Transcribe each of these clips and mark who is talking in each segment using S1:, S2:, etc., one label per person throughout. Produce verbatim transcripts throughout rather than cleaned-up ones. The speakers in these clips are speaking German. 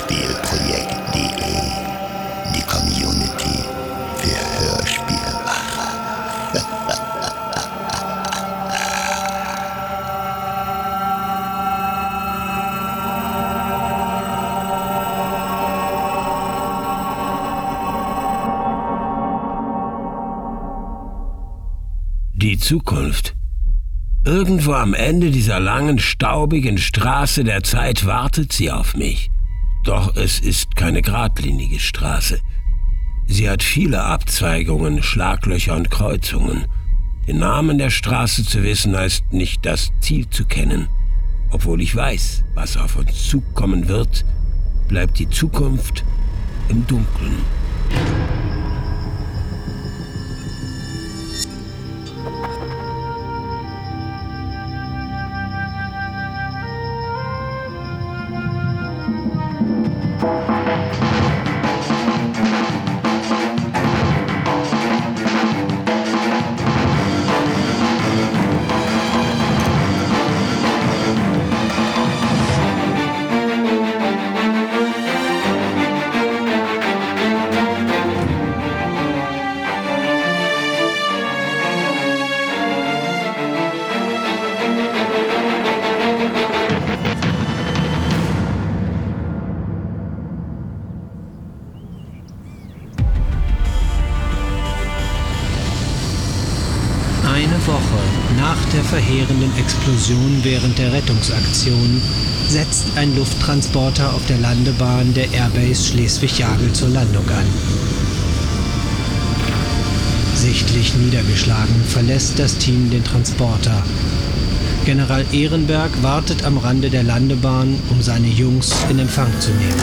S1: Hörspielprojekt punkt de, die Community für Hörspielmacher.
S2: Die Zukunft. Irgendwo am Ende dieser langen, staubigen Straße der Zeit wartet sie auf mich. Doch es ist keine geradlinige Straße. Sie hat viele Abzweigungen, Schlaglöcher und Kreuzungen. Den Namen der Straße zu wissen, heißt nicht das Ziel zu kennen. Obwohl ich weiß, was auf uns zukommen wird, bleibt die Zukunft im Dunkeln.
S3: Eine Woche nach der verheerenden Explosion während der Rettungsaktion setzt ein Lufttransporter auf der Landebahn der Airbase Schleswig-Jagel zur Landung an. Sichtlich niedergeschlagen verlässt das Team den Transporter. General Ehrenberg wartet am Rande der Landebahn, um seine Jungs in Empfang zu nehmen.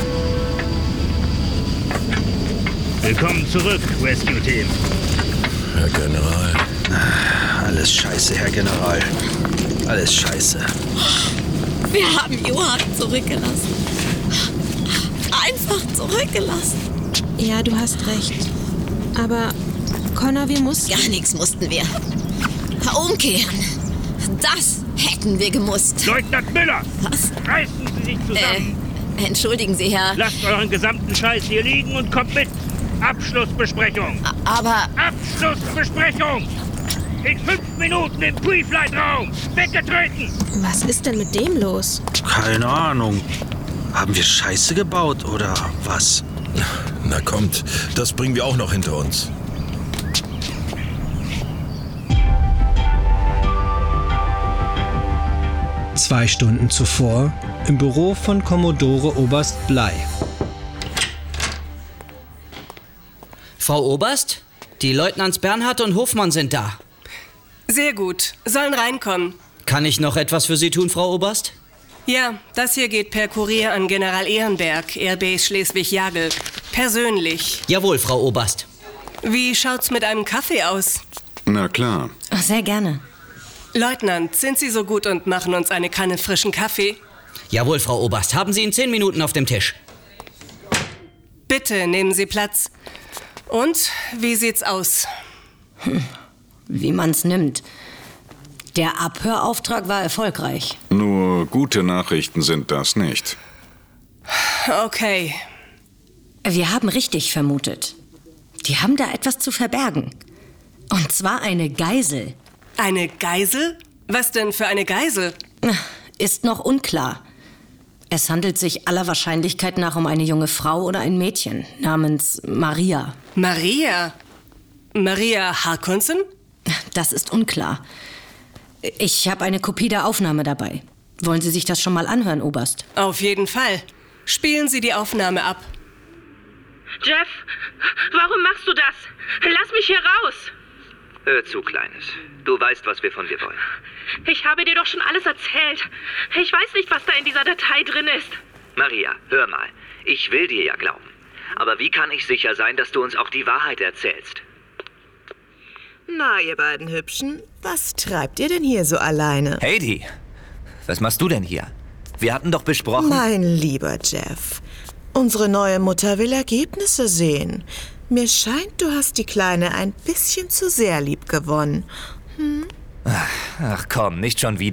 S4: Willkommen zurück, Rescue Team.
S5: Herr General.
S6: Alles scheiße, Herr General. Alles scheiße.
S7: Wir haben Johann zurückgelassen. Einfach zurückgelassen.
S8: Ja, du hast recht. Aber, Connor, wir mussten...
S7: Gar nichts mussten wir. Umkehren. Das hätten wir gemusst.
S4: Leutnant Müller!
S7: Was?
S4: Reißen Sie sich zusammen.
S7: Äh, entschuldigen Sie, Herr...
S4: Lasst euren gesamten Scheiß hier liegen und kommt mit. Abschlussbesprechung.
S7: Aber...
S4: Abschlussbesprechung! In fünf Minuten im Pre-Flight-Raum! Weggetreten!
S8: Was ist denn mit dem los?
S6: Keine Ahnung. Haben wir Scheiße gebaut oder was?
S5: Na kommt, das bringen wir auch noch hinter uns.
S3: Zwei Stunden zuvor im Büro von Kommodore Oberst Blei.
S9: Frau Oberst, die Leutnants Bernhard und Hofmann sind da.
S10: Sehr gut. Sollen reinkommen.
S9: Kann ich noch etwas für Sie tun, Frau Oberst?
S10: Ja, das hier geht per Kurier an General Ehrenberg, Airbase Schleswig-Jagel. Persönlich.
S9: Jawohl, Frau Oberst.
S10: Wie schaut's mit einem Kaffee aus?
S11: Na klar.
S8: Ach, sehr gerne.
S10: Leutnant, sind Sie so gut und machen uns eine Kanne frischen Kaffee?
S9: Jawohl, Frau Oberst. Haben Sie in zehn Minuten auf dem Tisch.
S10: Bitte, nehmen Sie Platz. Und, wie sieht's aus?
S8: Hm, wie man's nimmt. Der Abhörauftrag war erfolgreich.
S11: Nur gute Nachrichten sind das nicht.
S10: Okay.
S8: Wir haben richtig vermutet. Die haben da etwas zu verbergen. Und zwar eine Geisel.
S10: Eine Geisel? Was denn für eine Geisel?
S8: Ist noch unklar. Es handelt sich aller Wahrscheinlichkeit nach um eine junge Frau oder ein Mädchen namens Maria.
S10: Maria? Maria Harkonsen?
S8: Das ist unklar. Ich habe eine Kopie der Aufnahme dabei. Wollen Sie sich das schon mal anhören, Oberst?
S10: Auf jeden Fall. Spielen Sie die Aufnahme ab.
S12: Jeff, warum machst du das? Lass mich hier raus!
S13: Hör zu, Kleines. Du weißt, was wir von dir wollen.
S12: Ich habe dir doch schon alles erzählt. Ich weiß nicht, was da in dieser Datei drin ist.
S13: Maria, hör mal. Ich will dir ja glauben. Aber wie kann ich sicher sein, dass du uns auch die Wahrheit erzählst?
S14: Na, ihr beiden Hübschen, was treibt ihr denn hier so alleine?
S13: Heidi, was machst du denn hier? Wir hatten doch besprochen...
S14: Mein lieber Jeff, unsere neue Mutter will Ergebnisse sehen. Mir scheint, du hast die Kleine ein bisschen zu sehr lieb gewonnen. Hm?
S13: Ach, ach komm, nicht schon wieder.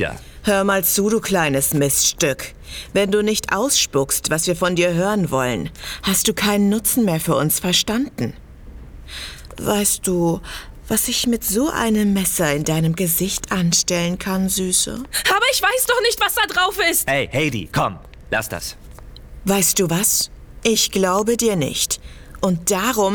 S14: Hör mal zu, du kleines Miststück. Wenn du nicht ausspuckst, was wir von dir hören wollen, hast du keinen Nutzen mehr für uns, verstanden? Weißt du, was ich mit so einem Messer in deinem Gesicht anstellen kann, Süße?
S12: Aber ich weiß doch nicht, was da drauf ist.
S13: Hey, Heidi, komm, lass das.
S14: Weißt du was? Ich glaube dir nicht. Und darum...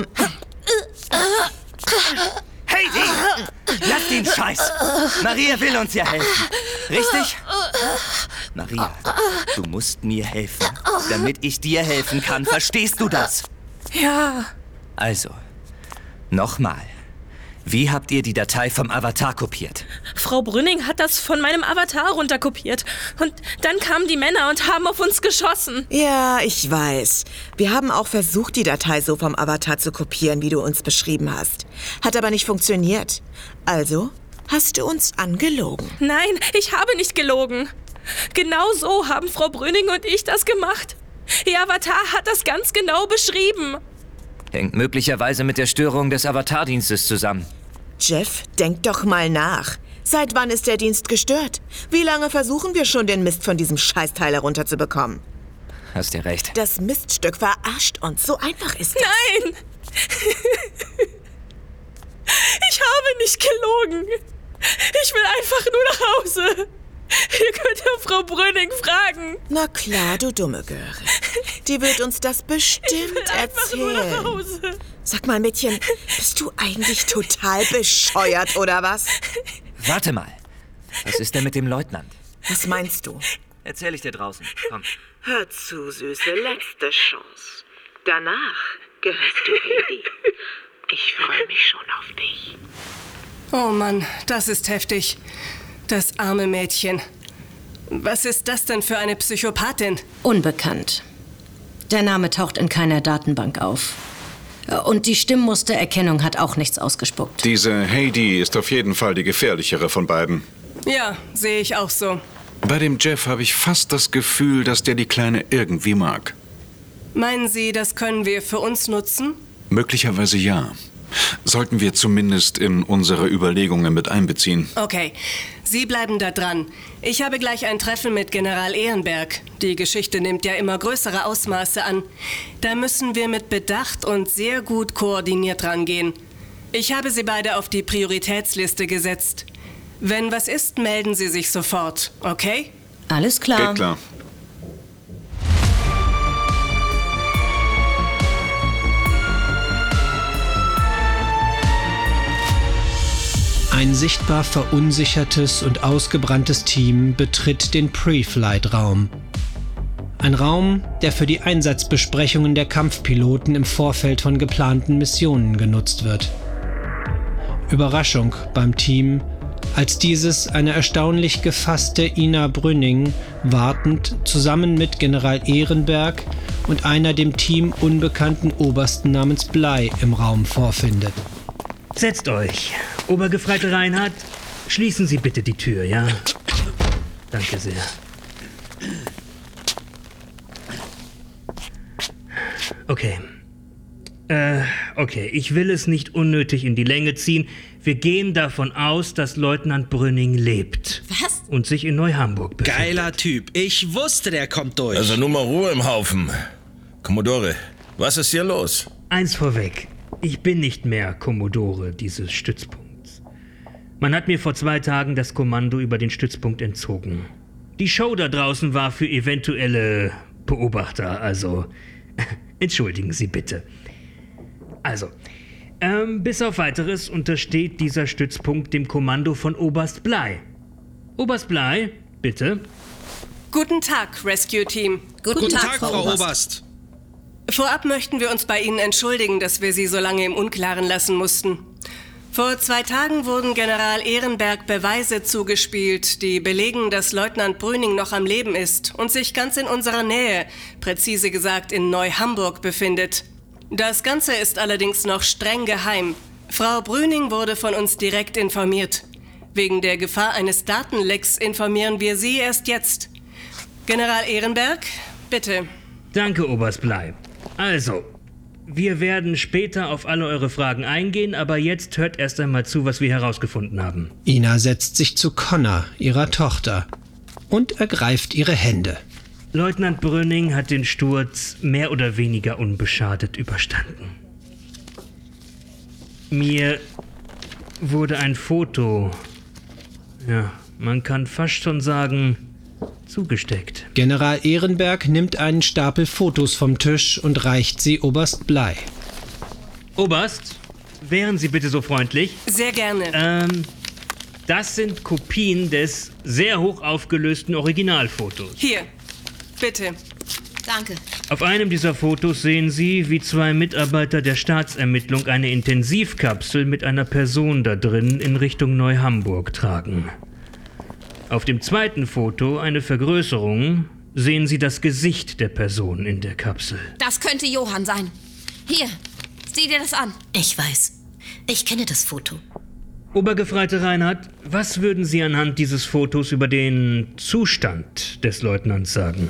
S13: Heidi! Lass den Scheiß! Maria will uns ja helfen. Richtig? Maria, du musst mir helfen, damit ich dir helfen kann. Verstehst du das?
S12: Ja.
S13: Also, nochmal. Wie habt ihr die Datei vom Avatar kopiert?
S12: Frau Brünning hat das von meinem Avatar runterkopiert. Und dann kamen die Männer und haben auf uns geschossen.
S14: Ja, ich weiß. Wir haben auch versucht, die Datei so vom Avatar zu kopieren, wie du uns beschrieben hast. Hat aber nicht funktioniert. Also hast du uns angelogen.
S12: Nein, ich habe nicht gelogen. Genau so haben Frau Brünning und ich das gemacht. Ihr Avatar hat das ganz genau beschrieben.
S13: Hängt möglicherweise mit der Störung des Avatardienstes zusammen.
S14: Jeff, denk doch mal nach. Seit wann ist der Dienst gestört? Wie lange versuchen wir schon, den Mist von diesem Scheißteil herunterzubekommen?
S13: Hast dir recht.
S14: Das Miststück verarscht uns. So einfach ist das.
S12: Nein! Ich habe nicht gelogen. Ich will einfach nur nach Hause. Ihr könnt ja Frau Brünning fragen.
S14: Na klar, du dumme Göre. Die wird uns das bestimmt
S12: ich will
S14: erzählen.
S12: Nur nach Hause.
S14: Sag mal, Mädchen, bist du eigentlich total bescheuert, oder was?
S13: Warte mal. Was ist denn mit dem Leutnant?
S14: Was meinst du?
S13: Erzähl ich dir draußen. Komm.
S14: Hör zu, Süße, letzte Chance. Danach gehörst du Heidi. Ich freue mich schon auf dich.
S10: Oh Mann, das ist heftig. Das arme Mädchen. Was ist das denn für eine Psychopathin?
S8: Unbekannt. Der Name taucht in keiner Datenbank auf. Und die Stimmmustererkennung hat auch nichts ausgespuckt.
S11: Diese Heidi ist auf jeden Fall die gefährlichere von beiden.
S10: Ja, sehe ich auch so.
S11: Bei dem Jeff habe ich fast das Gefühl, dass der die Kleine irgendwie mag.
S10: Meinen Sie, das können wir für uns nutzen?
S11: Möglicherweise ja. Sollten wir zumindest in unsere Überlegungen mit einbeziehen.
S10: Okay, Sie bleiben da dran. Ich habe gleich ein Treffen mit General Ehrenberg. Die Geschichte nimmt ja immer größere Ausmaße an. Da müssen wir mit Bedacht und sehr gut koordiniert rangehen. Ich habe Sie beide auf die Prioritätsliste gesetzt. Wenn was ist, melden Sie sich sofort, okay?
S8: Alles klar.
S11: Geht klar.
S3: Ein sichtbar verunsichertes und ausgebranntes Team betritt den Pre-Flight-Raum. Ein Raum, der für die Einsatzbesprechungen der Kampfpiloten im Vorfeld von geplanten Missionen genutzt wird. Überraschung beim Team, als dieses eine erstaunlich gefasste Ina Brünning wartend zusammen mit General Ehrenberg und einer dem Team unbekannten Obersten namens Blei im Raum vorfindet.
S15: Setzt euch. Obergefreite Reinhardt, schließen Sie bitte die Tür, ja? Danke sehr. Okay. Äh, okay, ich will es nicht unnötig in die Länge ziehen. Wir gehen davon aus, dass Leutnant Brünning lebt.
S7: Was?
S15: Und sich in Neuhamburg befindet.
S6: Geiler Typ. Ich wusste, der kommt durch.
S5: Also nur mal Ruhe im Haufen. Commodore, was ist hier los?
S15: Eins vorweg. Ich bin nicht mehr Kommodore dieses Stützpunkts. Man hat mir vor zwei Tagen das Kommando über den Stützpunkt entzogen. Die Show da draußen war für eventuelle Beobachter, also entschuldigen Sie bitte. Also, ähm, bis auf Weiteres untersteht dieser Stützpunkt dem Kommando von Oberst Blei. Oberst Blei, bitte.
S10: Guten Tag, Rescue Team.
S7: Guten,
S6: Guten
S7: Tag,
S6: Tag,
S7: Frau,
S6: Frau
S7: Oberst.
S6: Oberst.
S10: Vorab möchten wir uns bei Ihnen entschuldigen, dass wir Sie so lange im Unklaren lassen mussten. Vor zwei Tagen wurden General Ehrenberg Beweise zugespielt, die belegen, dass Leutnant Brüning noch am Leben ist und sich ganz in unserer Nähe, präzise gesagt in Neuhamburg, befindet. Das Ganze ist allerdings noch streng geheim. Frau Brüning wurde von uns direkt informiert. Wegen der Gefahr eines Datenlecks informieren wir Sie erst jetzt. General Ehrenberg, bitte.
S15: Danke, Oberst Blei. Also, wir werden später auf alle eure Fragen eingehen, aber jetzt hört erst einmal zu, was wir herausgefunden haben.
S3: Ina setzt sich zu Connor, ihrer Tochter. und ergreift ihre Hände.
S15: Leutnant Brünning hat den Sturz mehr oder weniger unbeschadet überstanden. Mir wurde ein Foto, ja, man kann fast schon sagen, zugesteckt.
S3: General Ehrenberg nimmt einen Stapel Fotos vom Tisch und reicht sie Oberst Blei.
S15: Oberst, wären Sie bitte so freundlich?
S10: Sehr gerne.
S15: Ähm, das sind Kopien des sehr hoch aufgelösten Originalfotos.
S10: Hier, bitte.
S7: Danke.
S15: Auf einem dieser Fotos sehen Sie, wie zwei Mitarbeiter der Staatsermittlung eine Intensivkapsel mit einer Person da drin in Richtung Neu-Hamburg tragen. Auf dem zweiten Foto, eine Vergrößerung, sehen Sie das Gesicht der Person in der Kapsel.
S7: Das könnte Johann sein. Hier, sieh dir das an.
S16: Ich weiß. Ich kenne das Foto.
S15: Obergefreite Reinhardt, was würden Sie anhand dieses Fotos über den Zustand des Leutnants sagen?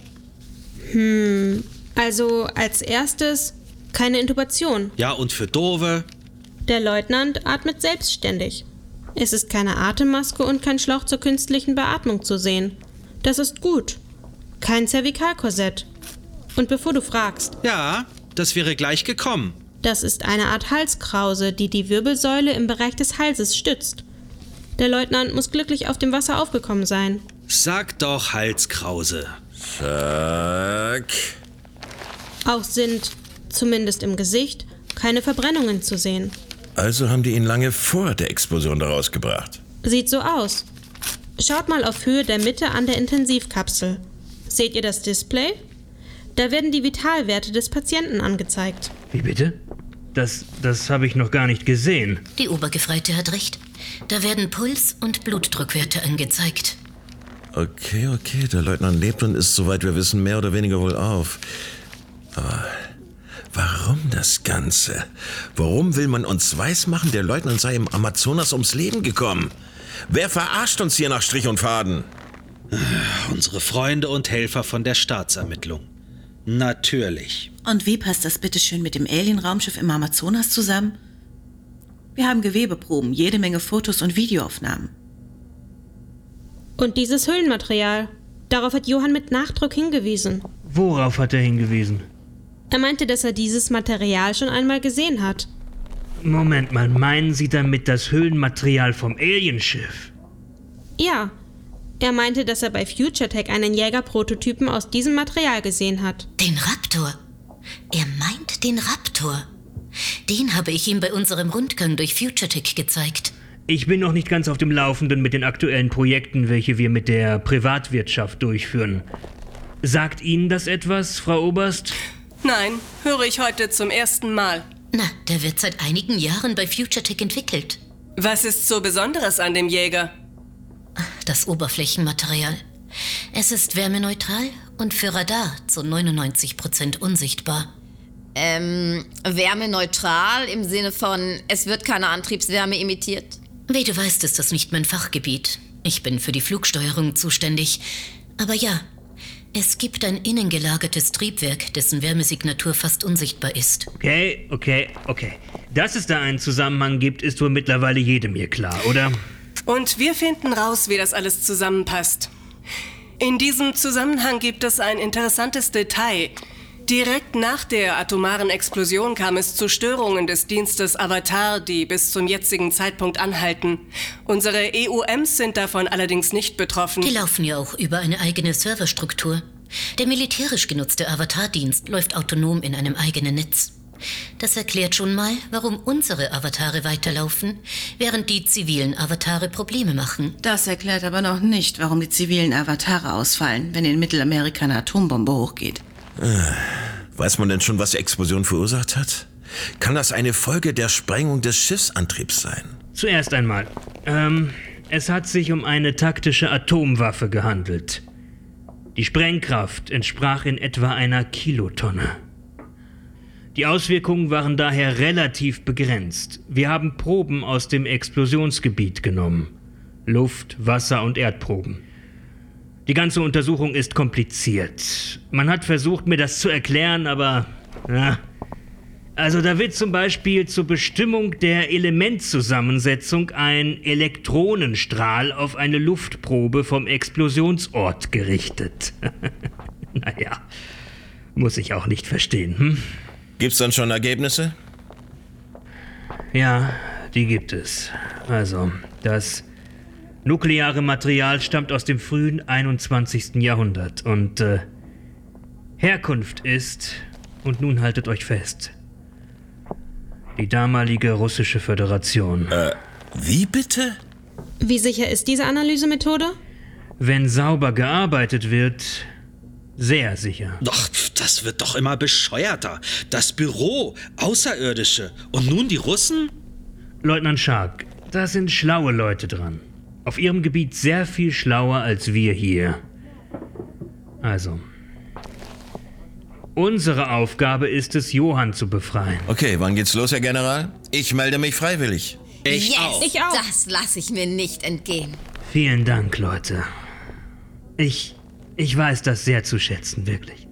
S12: Hm, also als erstes keine Intubation.
S6: Ja, und für Dove?
S12: Der Leutnant atmet selbstständig. Es ist keine Atemmaske und kein Schlauch zur künstlichen Beatmung zu sehen. Das ist gut. Kein Zervikalkorsett. Und bevor du fragst...
S6: Ja, das wäre gleich gekommen.
S12: Das ist eine Art Halskrause, die die Wirbelsäule im Bereich des Halses stützt. Der Leutnant muss glücklich auf dem Wasser aufgekommen sein.
S6: Sag doch Halskrause.
S5: Sag.
S12: Auch sind, zumindest im Gesicht, keine Verbrennungen zu sehen.
S5: Also haben die ihn lange vor der Explosion da rausgebracht.
S12: Sieht so aus. Schaut mal auf Höhe der Mitte an der Intensivkapsel. Seht ihr das Display? Da werden die Vitalwerte des Patienten angezeigt.
S15: Wie bitte? Das, das habe ich noch gar nicht gesehen.
S16: Die Obergefreite hat recht. Da werden Puls- und Blutdruckwerte angezeigt.
S5: Okay, okay, der Leutnant lebt und ist, soweit wir wissen, mehr oder weniger wohl auf. Aber warum das Ganze? Warum will man uns weismachen, der Leutnant sei im Amazonas ums Leben gekommen? Wer verarscht uns hier nach Strich und Faden?
S6: Unsere Freunde und Helfer von der Staatsermittlung. Natürlich.
S17: Und wie passt das bitteschön mit dem Alien-Raumschiff im Amazonas zusammen? Wir haben Gewebeproben, jede Menge Fotos und Videoaufnahmen.
S12: Und dieses Hüllenmaterial. Darauf hat Johann mit Nachdruck hingewiesen.
S15: Worauf hat er hingewiesen?
S12: Er meinte, dass er dieses Material schon einmal gesehen hat.
S15: Moment mal, meinen Sie damit das Hüllenmaterial vom Alienschiff?
S12: Ja. Er meinte, dass er bei FutureTech einen Jägerprototypen aus diesem Material gesehen hat.
S16: Den Raptor? Er meint den Raptor. Den habe ich ihm bei unserem Rundgang durch FutureTech gezeigt.
S15: Ich bin noch nicht ganz auf dem Laufenden mit den aktuellen Projekten, welche wir mit der Privatwirtschaft durchführen. Sagt Ihnen das etwas, Frau Oberst?
S10: Nein, höre ich heute zum ersten Mal.
S16: Na, der wird seit einigen Jahren bei FutureTech entwickelt.
S10: Was ist so Besonderes an dem Jäger?
S16: Das Oberflächenmaterial. Es ist wärmeneutral und für Radar zu neunundneunzig Prozent unsichtbar.
S7: Ähm, wärmeneutral im Sinne von, es wird keine Antriebswärme emittiert?
S16: Wie du weißt, ist das nicht mein Fachgebiet. Ich bin für die Flugsteuerung zuständig. Aber ja, es gibt ein innen gelagertes Triebwerk, dessen Wärmesignatur fast unsichtbar ist.
S15: Okay, okay, okay. Dass es da einen Zusammenhang gibt, ist wohl mittlerweile jedem hier klar, oder?
S10: Und wir finden raus, wie das alles zusammenpasst. In diesem Zusammenhang gibt es ein interessantes Detail. Direkt nach der atomaren Explosion kam es zu Störungen des Dienstes Avatar, die bis zum jetzigen Zeitpunkt anhalten. Unsere E U Ms sind davon allerdings nicht betroffen.
S16: Die laufen ja auch über eine eigene Serverstruktur. Der militärisch genutzte Avatar-Dienst läuft autonom in einem eigenen Netz. Das erklärt schon mal, warum unsere Avatare weiterlaufen, während die zivilen Avatare Probleme machen.
S17: Das erklärt aber noch nicht, warum die zivilen Avatare ausfallen, wenn in Mittelamerika eine Atombombe hochgeht.
S5: Weiß man denn schon, was die Explosion verursacht hat? Kann das eine Folge der Sprengung des Schiffsantriebs sein?
S15: Zuerst einmal, ähm, es hat sich um eine taktische Atomwaffe gehandelt. Die Sprengkraft entsprach in etwa einer Kilotonne. Die Auswirkungen waren daher relativ begrenzt. Wir haben Proben aus dem Explosionsgebiet genommen. Luft-, Wasser- und Erdproben. Die ganze Untersuchung ist kompliziert. Man hat versucht, mir das zu erklären, aber... Ja. Also da wird zum Beispiel zur Bestimmung der Elementzusammensetzung ein Elektronenstrahl auf eine Luftprobe vom Explosionsort gerichtet. Naja, muss ich auch nicht verstehen, hm?
S5: Gibt's dann schon Ergebnisse?
S15: Ja, die gibt es. Also, das nukleare Material stammt aus dem frühen einundzwanzigsten Jahrhundert und äh, Herkunft ist, und nun haltet euch fest, die damalige russische Föderation.
S5: Äh, wie bitte?
S12: Wie sicher ist diese Analysemethode?
S15: Wenn sauber gearbeitet wird, sehr sicher.
S6: Doch, das wird doch immer bescheuerter. Das Büro, Außerirdische und nun die Russen?
S15: Leutnant Shark, da sind schlaue Leute dran. Auf ihrem Gebiet sehr viel schlauer als wir hier. Also, unsere Aufgabe ist es, Johann zu befreien.
S5: Okay, wann geht's los, Herr General? Ich melde mich freiwillig.
S7: Ich yes, auch. Ich auch. Das lasse ich mir nicht entgehen.
S15: Vielen Dank, Leute. Ich, ich weiß das sehr zu schätzen, wirklich.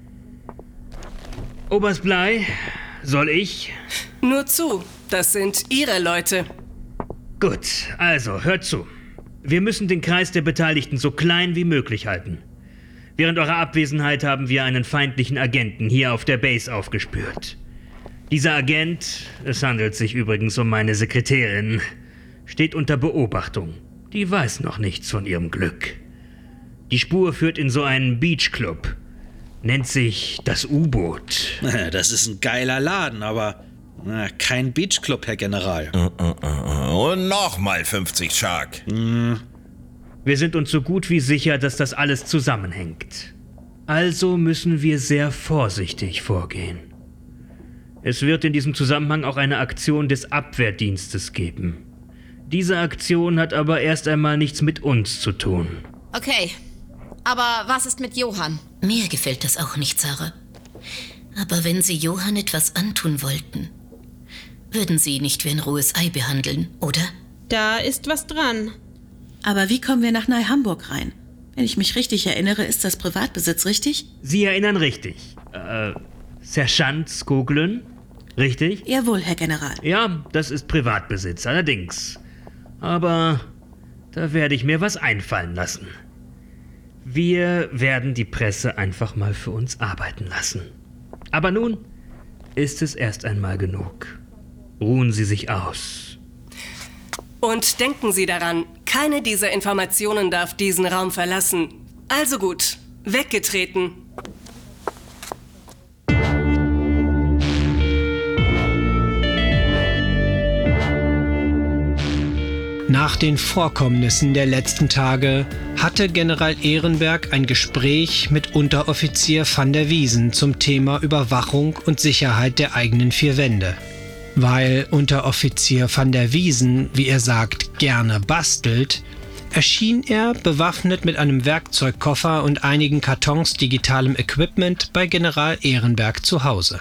S15: Oberst Blei, soll ich?
S10: Nur zu, das sind Ihre Leute.
S15: Gut, also, hört zu. Wir müssen den Kreis der Beteiligten so klein wie möglich halten. Während eurer Abwesenheit haben wir einen feindlichen Agenten hier auf der Base aufgespürt. Dieser Agent, es handelt sich übrigens um meine Sekretärin, steht unter Beobachtung. Die weiß noch nichts von ihrem Glück. Die Spur führt in so einen Beachclub. Nennt sich das U-Boot.
S6: Das ist ein geiler Laden, aber na, kein Beachclub, Herr General.
S5: Uh, uh, uh. Und nochmal fünfzig Shark.
S15: Mm. Wir sind uns so gut wie sicher, dass das alles zusammenhängt. Also müssen wir sehr vorsichtig vorgehen. Es wird in diesem Zusammenhang auch eine Aktion des Abwehrdienstes geben. Diese Aktion hat aber erst einmal nichts mit uns zu tun.
S7: Okay, aber was ist mit Johann?
S16: Mir gefällt das auch nicht, Sarah. Aber wenn Sie Johann etwas antun wollten, würden Sie ihn nicht wie ein rohes Ei behandeln, oder?
S12: Da ist was dran.
S17: Aber wie kommen wir nach Neu-Hamburg rein? Wenn ich mich richtig erinnere, ist das Privatbesitz, richtig?
S15: Sie erinnern richtig. Äh, Sergeant Skoglund, richtig?
S17: Jawohl, Herr General.
S15: Ja, das ist Privatbesitz, allerdings. Aber da werde ich mir was einfallen lassen. Wir werden die Presse einfach mal für uns arbeiten lassen. Aber nun ist es erst einmal genug. Ruhen Sie sich aus.
S10: Und denken Sie daran, keine dieser Informationen darf diesen Raum verlassen. Also gut, weggetreten.
S3: Nach den Vorkommnissen der letzten Tage hatte General Ehrenberg ein Gespräch mit Unteroffizier van der Wiesen zum Thema Überwachung und Sicherheit der eigenen vier Wände. Weil Unteroffizier van der Wiesen, wie er sagt, gerne bastelt, erschien er, bewaffnet mit einem Werkzeugkoffer und einigen Kartons digitalem Equipment, bei General Ehrenberg zu Hause.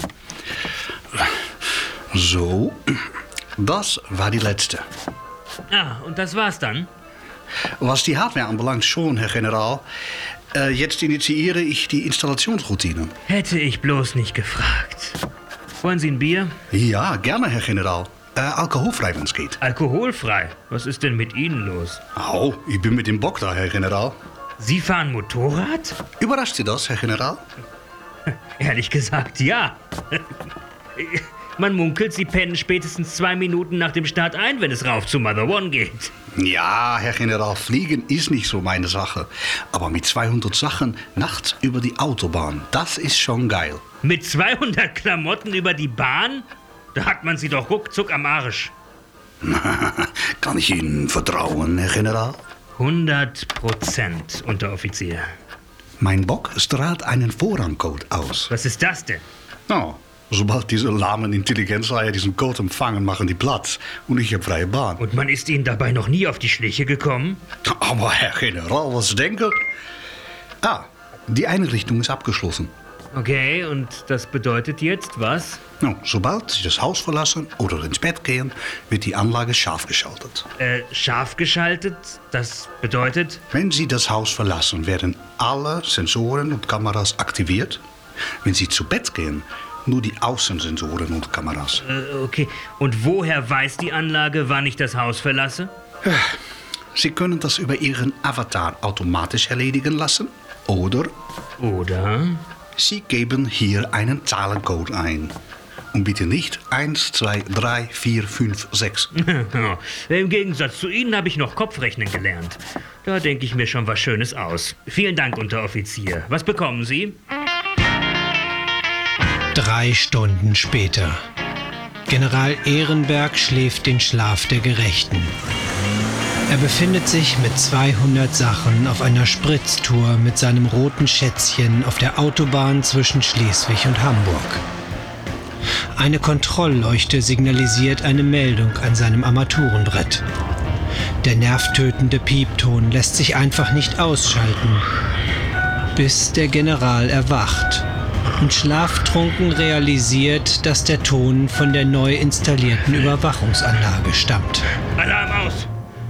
S18: So, das war die letzte.
S15: Ah, und das war's dann?
S18: Was die Hardware anbelangt schon, Herr General. Äh, jetzt initiiere ich die Installationsroutine.
S15: Hätte ich bloß nicht gefragt. Wollen Sie ein Bier?
S18: Ja, gerne, Herr General. Äh, alkoholfrei, wenn es geht.
S15: Alkoholfrei? Was ist denn mit Ihnen los?
S18: Oh, ich bin mit dem Bock da, Herr General.
S15: Sie fahren Motorrad?
S18: Überrascht Sie das, Herr General?
S15: Ehrlich gesagt, ja. Man munkelt, Sie pennen spätestens zwei Minuten nach dem Start ein, wenn es rauf zu Mother One geht.
S18: Ja, Herr General, fliegen ist nicht so meine Sache. Aber mit zweihundert Sachen nachts über die Autobahn, das ist schon geil.
S15: Mit zweihundert Klamotten über die Bahn? Da hat man sie doch ruckzuck am Arsch.
S18: Kann ich Ihnen vertrauen, Herr General?
S15: hundert Prozent, Unteroffizier.
S18: Mein Bock strahlt einen Vorrangcode aus.
S15: Was ist das denn?
S18: Oh, sobald diese lahmen Intelligenzeier diesen Code empfangen, machen die Platz. Und ich habe freie Bahn.
S15: Und man ist Ihnen dabei noch nie auf die Schliche gekommen?
S18: Aber Herr General, was denken? Ah, die Einrichtung ist abgeschlossen.
S15: Okay, und das bedeutet jetzt was?
S18: No, sobald Sie das Haus verlassen oder ins Bett gehen, wird die Anlage scharf geschaltet.
S15: Äh, scharf geschaltet? Das bedeutet?
S18: Wenn Sie das Haus verlassen, werden alle Sensoren und Kameras aktiviert. Wenn Sie zu Bett gehen, nur die Außensensoren und Kameras.
S15: Äh, okay. Und woher weiß die Anlage, wann ich das Haus verlasse?
S18: Sie können das über Ihren Avatar automatisch erledigen lassen. Oder?
S15: Oder?
S18: Sie geben hier einen Zahlencode ein. Und bitte nicht eins, zwei, drei, vier, fünf, sechs.
S15: Im Gegensatz zu Ihnen habe ich noch Kopfrechnen gelernt. Da denke ich mir schon was Schönes aus. Vielen Dank, Unteroffizier. Was bekommen Sie?
S3: Drei Stunden später. General Ehrenberg schläft den Schlaf der Gerechten. Er befindet sich mit zweihundert Sachen auf einer Spritztour mit seinem roten Schätzchen auf der Autobahn zwischen Schleswig und Hamburg. Eine Kontrollleuchte signalisiert eine Meldung an seinem Armaturenbrett. Der nervtötende Piepton lässt sich einfach nicht ausschalten, bis der General erwacht und schlaftrunken realisiert, dass der Ton von der neu installierten Überwachungsanlage stammt.
S15: Alarm aus!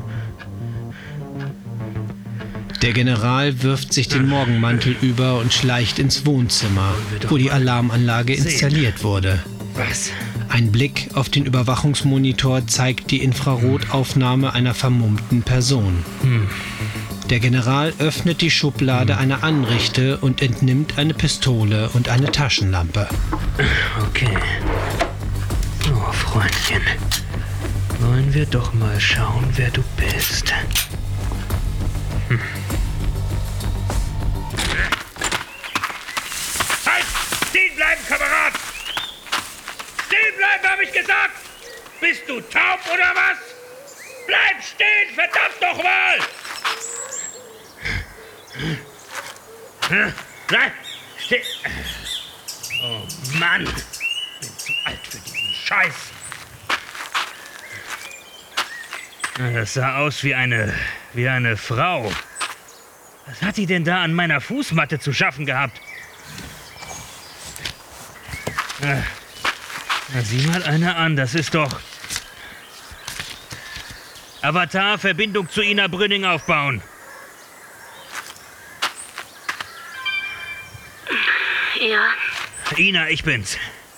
S3: Der General wirft sich den Morgenmantel über und schleicht ins Wohnzimmer, wo die Alarmanlage installiert wurde.
S15: Was?
S3: Ein Blick auf den Überwachungsmonitor zeigt die Infrarotaufnahme einer vermummten Person.
S15: Hm.
S3: Der General öffnet die Schublade einer Anrichte und entnimmt eine Pistole und eine Taschenlampe.
S15: Okay. So, Freundchen. Wollen wir doch mal schauen, wer du bist. Hm.
S4: Halt! Stehen bleiben, Kamerad! Stehen bleiben, hab ich gesagt! Bist du taub oder was? Bleib stehen, verdammt nochmal! Bleib stehen! Oh Mann! Ich bin zu alt für diesen Scheiß!
S15: Das sah aus wie eine... wie eine Frau. Was hat sie denn da an meiner Fußmatte zu schaffen gehabt? Na, sieh mal eine an, das ist doch... Avatar, Verbindung zu Ina Brünning aufbauen.
S16: Ja?
S15: Ina, ich bin's.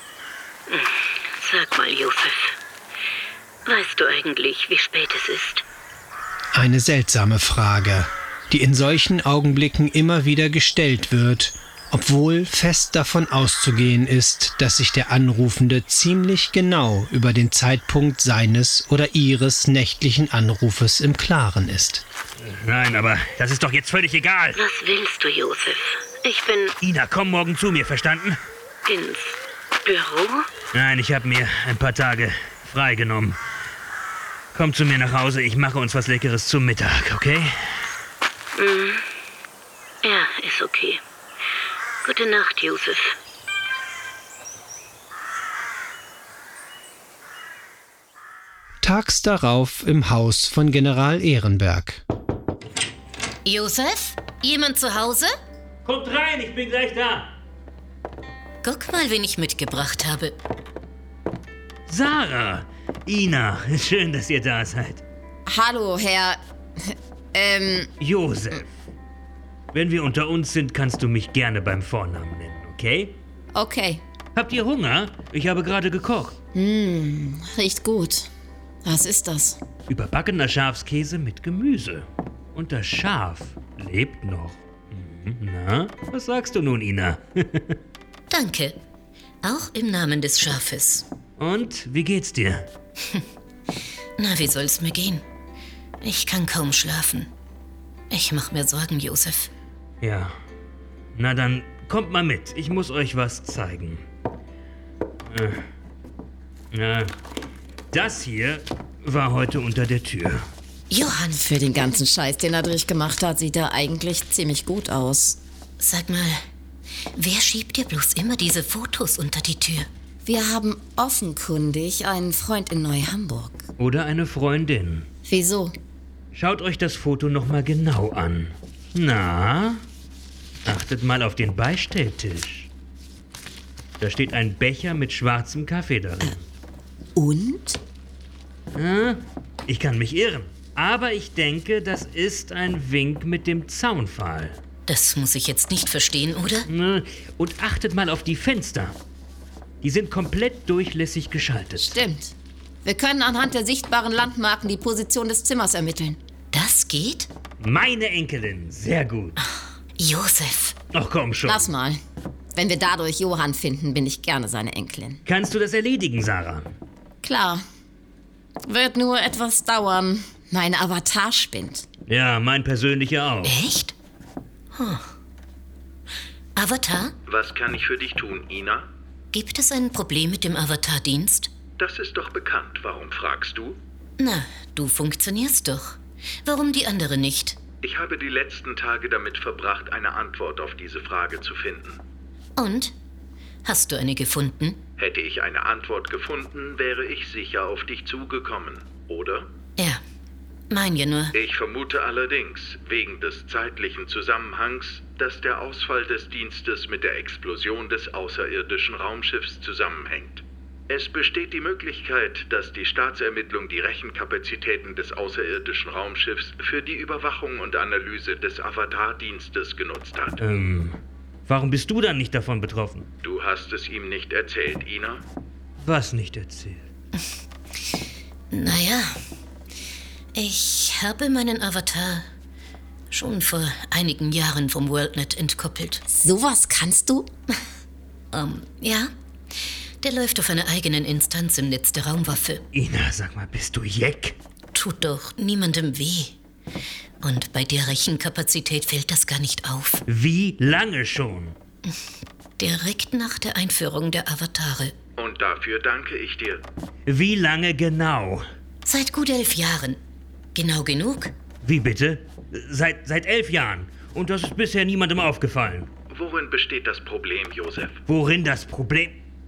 S16: Sag mal, Josef. Weißt du eigentlich, wie spät es ist?
S3: Eine seltsame Frage, die in solchen Augenblicken immer wieder gestellt wird, obwohl fest davon auszugehen ist, dass sich der Anrufende ziemlich genau über den Zeitpunkt seines oder ihres nächtlichen Anrufes im Klaren ist.
S15: Nein, aber das ist doch jetzt völlig egal.
S16: Was willst du, Josef? Ich bin...
S15: Ina, komm morgen zu mir, verstanden?
S16: Ins Büro?
S15: Nein, ich habe mir ein paar Tage freigenommen. Komm zu mir nach Hause, ich mache uns was Leckeres zum Mittag, okay?
S16: Mhm. Ja, ist okay. Gute Nacht, Josef.
S3: Tags darauf im Haus von General Ehrenberg.
S16: Josef? Jemand zu Hause?
S15: Kommt rein, ich bin gleich da.
S16: Guck mal, wen ich mitgebracht habe.
S15: Sarah! Ina, schön, dass ihr da seid.
S7: Hallo, Herr... Ähm...
S15: Josef. Wenn wir unter uns sind, kannst du mich gerne beim Vornamen nennen, okay?
S7: Okay.
S15: Habt ihr Hunger? Ich habe gerade gekocht.
S7: Hm, riecht gut. Was ist das?
S15: Überbackener Schafskäse mit Gemüse. Und das Schaf lebt noch. Na, was sagst du nun, Ina?
S16: Danke. Auch im Namen des Schafes.
S15: Und, wie geht's dir?
S16: Na, wie soll's mir gehen? Ich kann kaum schlafen. Ich mach mir Sorgen, Josef.
S15: Ja. Na dann, kommt mal mit. Ich muss euch was zeigen. Äh, äh, das hier war heute unter der Tür.
S7: Johann, für den ganzen Scheiß, den er durchgemacht hat, sieht er eigentlich ziemlich gut aus.
S16: Sag mal, wer schiebt dir bloß immer diese Fotos unter die Tür?
S7: Wir haben offenkundig einen Freund in Neu-Hamburg.
S15: Oder eine Freundin.
S7: Wieso?
S15: Schaut euch das Foto noch mal genau an. Na, achtet mal auf den Beistelltisch. Da steht ein Becher mit schwarzem Kaffee darin.
S7: Und?
S15: Ja, ich kann mich irren. Aber ich denke, das ist ein Wink mit dem
S16: Das muss ich jetzt nicht verstehen, oder?
S15: Und achtet mal auf die Fenster. Die sind komplett durchlässig geschaltet.
S7: Stimmt. Wir können anhand der sichtbaren Landmarken die Position des Zimmers ermitteln.
S16: Das geht?
S15: Meine Enkelin, sehr gut.
S16: Josef.
S15: Ach komm schon.
S7: Lass mal. Wenn wir dadurch Johann finden, bin ich gerne seine Enkelin.
S15: Kannst du das erledigen, Sarah?
S7: Klar. Wird nur etwas dauern. Mein Avatar spinnt.
S15: Ja, mein persönlicher auch.
S16: Echt? Huh. Avatar?
S19: Was kann ich für dich tun, Ina?
S16: Gibt es ein Problem mit dem Avatar-Dienst?
S19: Das ist doch bekannt. Warum fragst du?
S16: Na, du funktionierst doch. Warum die andere nicht?
S19: Ich habe die letzten Tage damit verbracht, eine Antwort auf diese Frage zu finden.
S16: Und? Hast du eine gefunden?
S19: Hätte ich eine Antwort gefunden, wäre ich sicher auf dich zugekommen, oder?
S16: Ja, mein ja nur.
S19: Ich vermute allerdings, wegen des zeitlichen Zusammenhangs, dass der Ausfall des Dienstes mit der Explosion des außerirdischen Raumschiffs zusammenhängt. Es besteht die Möglichkeit, dass die Staatsermittlung die Rechenkapazitäten des außerirdischen Raumschiffs für die Überwachung und Analyse des Avatar-Dienstes genutzt hat.
S15: Ähm, warum bist du dann nicht davon betroffen?
S19: Du hast es ihm nicht erzählt, Ina?
S15: Was nicht erzählt?
S16: Naja, ich habe meinen Avatar schon vor einigen Jahren vom WorldNet entkoppelt.
S7: Sowas kannst du?
S16: ähm, ja. Der läuft auf einer eigenen Instanz im Netz der Raumwaffe.
S15: Ina, sag mal, bist du Jeck?
S16: Tut doch niemandem weh. Und bei der Rechenkapazität fällt das gar nicht auf.
S15: Wie lange schon?
S16: Direkt nach der Einführung der Avatare.
S19: Und dafür danke ich dir.
S15: Wie lange genau?
S16: Seit gut elf Jahren. Genau genug?
S15: Wie bitte? Seit, seit elf Jahren. Und das ist bisher niemandem aufgefallen.
S19: Worin besteht das Problem, Josef?
S15: Worin das Problem?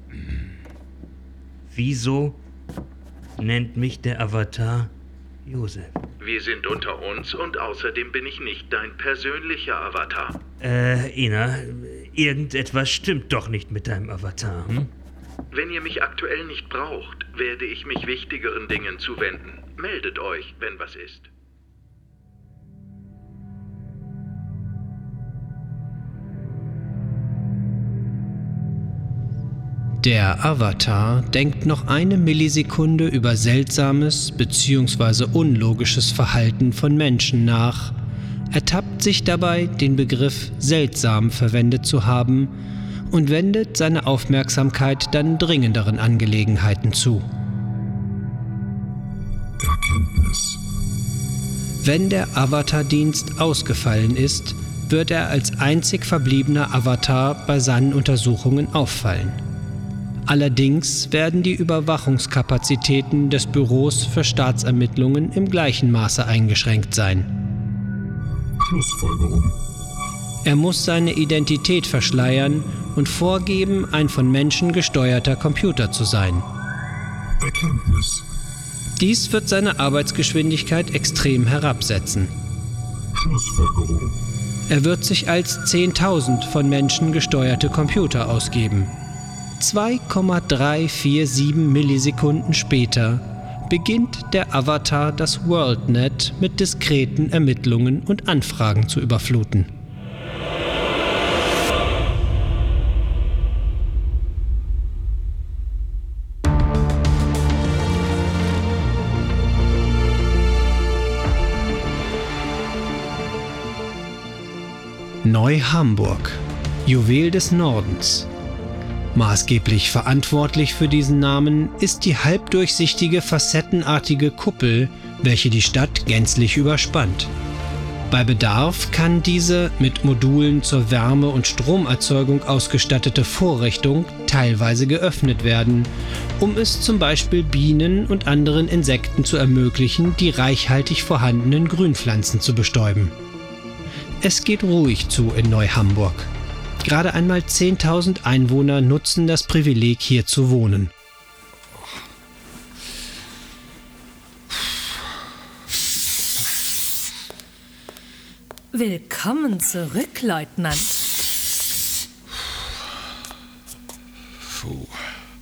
S15: Wieso nennt mich der Avatar Josef?
S19: Wir sind unter uns und außerdem bin ich nicht dein persönlicher Avatar.
S15: Äh, Ina, irgendetwas stimmt doch nicht mit deinem Avatar, hm?
S19: Wenn ihr mich aktuell nicht braucht, werde ich mich wichtigeren Dingen zuwenden. Meldet euch, wenn was ist.
S3: Der Avatar denkt noch eine Millisekunde über seltsames bzw. unlogisches Verhalten von Menschen nach, ertappt sich dabei, den Begriff seltsam verwendet zu haben und wendet seine Aufmerksamkeit dann dringenderen Angelegenheiten zu.
S1: Erkenntnis.
S3: Wenn der Avatar-Dienst ausgefallen ist, wird er als einzig verbliebener Avatar bei seinen Untersuchungen auffallen. Allerdings werden die Überwachungskapazitäten des Büros für Staatsermittlungen im gleichen Maße eingeschränkt sein.
S1: Schlussfolgerung.
S3: Er muss seine Identität verschleiern und vorgeben, ein von Menschen gesteuerter Computer zu sein.
S1: Erkenntnis.
S3: Dies wird seine Arbeitsgeschwindigkeit extrem herabsetzen.
S1: Schlussfolgerung.
S3: Er wird sich als zehntausend von Menschen gesteuerte Computer ausgeben. zwei Komma drei vier sieben Millisekunden später beginnt der Avatar das WorldNet mit diskreten Ermittlungen und Anfragen zu überfluten. Neu-Hamburg, Juwel des Nordens. Maßgeblich verantwortlich für diesen Namen ist die halbdurchsichtige, facettenartige Kuppel, welche die Stadt gänzlich überspannt. Bei Bedarf kann diese mit Modulen zur Wärme- und Stromerzeugung ausgestattete Vorrichtung teilweise geöffnet werden, um es zum Beispiel Bienen und anderen Insekten zu ermöglichen, die reichhaltig vorhandenen Grünpflanzen zu bestäuben. Es geht ruhig zu in Neu-Hamburg. Gerade einmal zehntausend Einwohner nutzen das Privileg, hier zu wohnen.
S20: Willkommen zurück, Leutnant.
S11: Puh.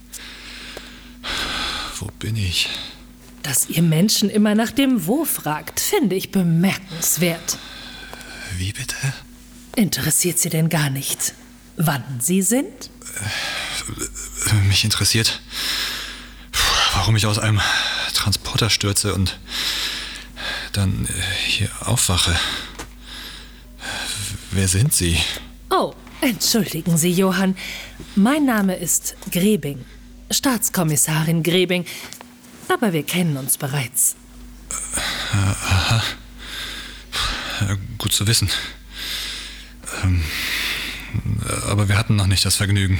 S11: Wo bin ich?
S20: Dass ihr Menschen immer nach dem Wo fragt, finde ich bemerkenswert.
S11: Wie bitte?
S20: Interessiert Sie denn gar nicht, wann Sie sind?
S21: mich interessiert, warum ich aus einem Transporter stürze und dann hier aufwache. Wer sind Sie?
S20: Oh, entschuldigen Sie, Johann. Mein Name ist Grebing, Staatskommissarin Grebing. Aber wir kennen uns bereits.
S21: Aha. Gut zu wissen. Ähm, aber wir hatten noch nicht das Vergnügen.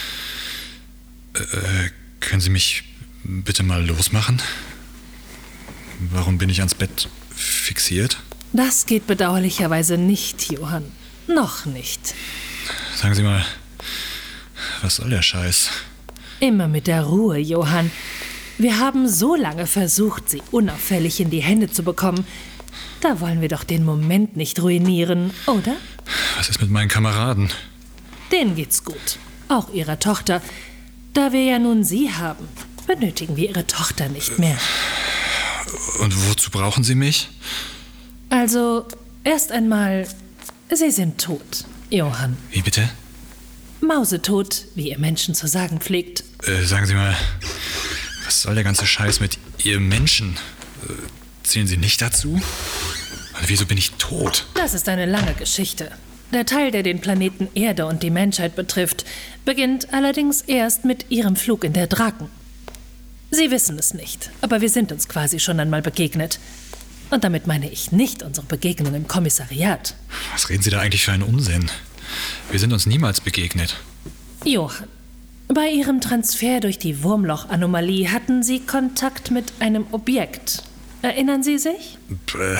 S21: Äh, können Sie mich bitte mal losmachen? Warum bin ich ans Bett fixiert?
S20: Das geht bedauerlicherweise nicht, Johann. Noch nicht.
S21: Sagen Sie mal, was soll der Scheiß?
S20: Immer mit der Ruhe, Johann. Wir haben so lange versucht, Sie unauffällig in die Hände zu bekommen. Da wollen wir doch den Moment nicht ruinieren, oder?
S21: Was ist mit meinen Kameraden?
S20: Denen geht's gut. Auch Ihrer Tochter. Da wir ja nun Sie haben, benötigen wir Ihre Tochter nicht mehr.
S21: Und wozu brauchen Sie mich?
S20: Also, erst einmal, Sie sind tot, Johann.
S21: Wie bitte?
S20: Mausetot, wie ihr Menschen zu sagen pflegt.
S21: Äh, sagen Sie mal, was soll der ganze Scheiß mit ihr Menschen? Äh, zählen Sie nicht dazu? Und wieso bin ich tot?
S20: Das ist eine lange Geschichte. Der Teil, der den Planeten Erde und die Menschheit betrifft, beginnt allerdings erst mit Ihrem Flug in der Draken. Sie wissen es nicht, aber wir sind uns quasi schon einmal begegnet. Und damit meine ich nicht unsere Begegnung im Kommissariat.
S21: Was reden Sie da eigentlich für einen Unsinn? Wir sind uns niemals begegnet.
S20: Johann, bei Ihrem Transfer durch die Wurmloch-Anomalie hatten Sie Kontakt mit einem Objekt. Erinnern Sie sich?
S21: Äh,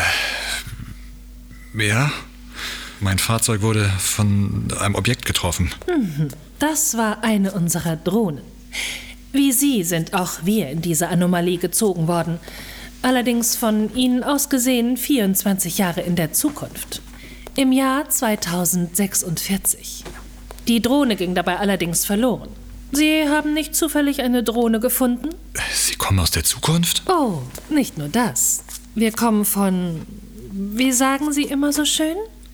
S21: ja. Mein Fahrzeug wurde von einem Objekt getroffen.
S20: Mhm. Das war eine unserer Drohnen. Wie Sie sind auch wir in diese Anomalie gezogen worden. Allerdings von Ihnen aus gesehen vierundzwanzig Jahre in der Zukunft. Im Jahr zweitausendsechsundvierzig. Die Drohne ging dabei allerdings verloren. Sie haben nicht zufällig eine Drohne gefunden?
S21: Sie kommen aus der Zukunft?
S20: Oh, nicht nur das. Wir kommen von... Wie sagen Sie immer so schön?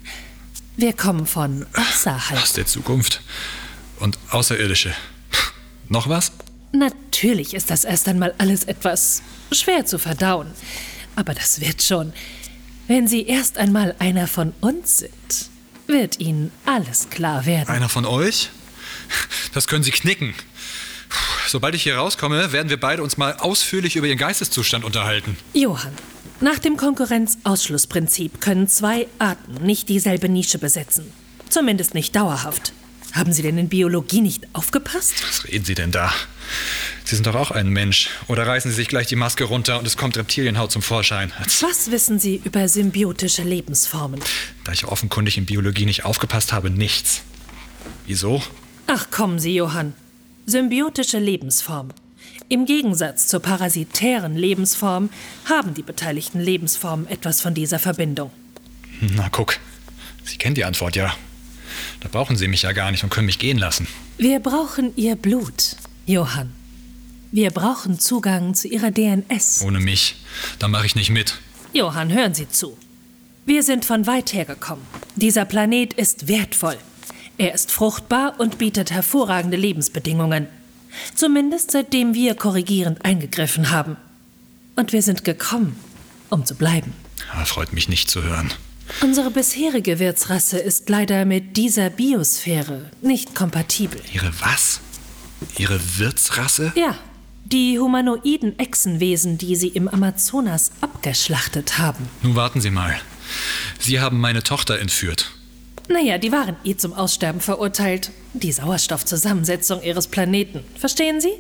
S20: Wir kommen von außerhalb.
S21: Aus der Zukunft. Und Außerirdische. Noch was?
S20: Natürlich ist das erst einmal alles etwas schwer zu verdauen. Aber das wird schon. Wenn Sie erst einmal einer von uns sind, wird Ihnen alles klar werden.
S21: Einer von euch? Das können Sie knicken. Sobald ich hier rauskomme, werden wir beide uns mal ausführlich über Ihren Geisteszustand unterhalten.
S20: Johann, nach dem Konkurrenzausschlussprinzip können zwei Arten nicht dieselbe Nische besetzen. Zumindest nicht dauerhaft. Haben Sie denn in Biologie nicht aufgepasst?
S21: Was reden Sie denn da? Sie sind doch auch ein Mensch. Oder reißen Sie sich gleich die Maske runter und es kommt Reptilienhaut zum Vorschein.
S20: Was wissen Sie über symbiotische Lebensformen?
S21: Da ich offenkundig in Biologie nicht aufgepasst habe, nichts. Wieso?
S20: Ach, kommen Sie, Johann. Symbiotische Lebensformen. Im Gegensatz zur parasitären Lebensform haben die beteiligten Lebensformen etwas von dieser Verbindung.
S21: Na guck, Sie kennen die Antwort ja. Da brauchen Sie mich ja gar nicht und können mich gehen lassen.
S20: Wir brauchen Ihr Blut, Johann. Wir brauchen Zugang zu Ihrer D N S.
S21: Ohne mich, da mache ich nicht mit.
S20: Johann, hören Sie zu. Wir sind von weit her gekommen. Dieser Planet ist wertvoll. Er ist fruchtbar und bietet hervorragende Lebensbedingungen. Zumindest seitdem wir korrigierend eingegriffen haben. Und wir sind gekommen, um zu bleiben.
S21: Ja, freut mich nicht zu hören.
S20: Unsere bisherige Wirtsrasse ist leider mit dieser Biosphäre nicht kompatibel.
S21: Ihre was? Ihre Wirtsrasse?
S20: Ja, die humanoiden Echsenwesen, die Sie im Amazonas abgeschlachtet haben.
S21: Nun warten Sie mal. Sie haben meine Tochter entführt.
S20: Naja, die waren eh zum Aussterben verurteilt. Die Sauerstoffzusammensetzung ihres Planeten. Verstehen Sie?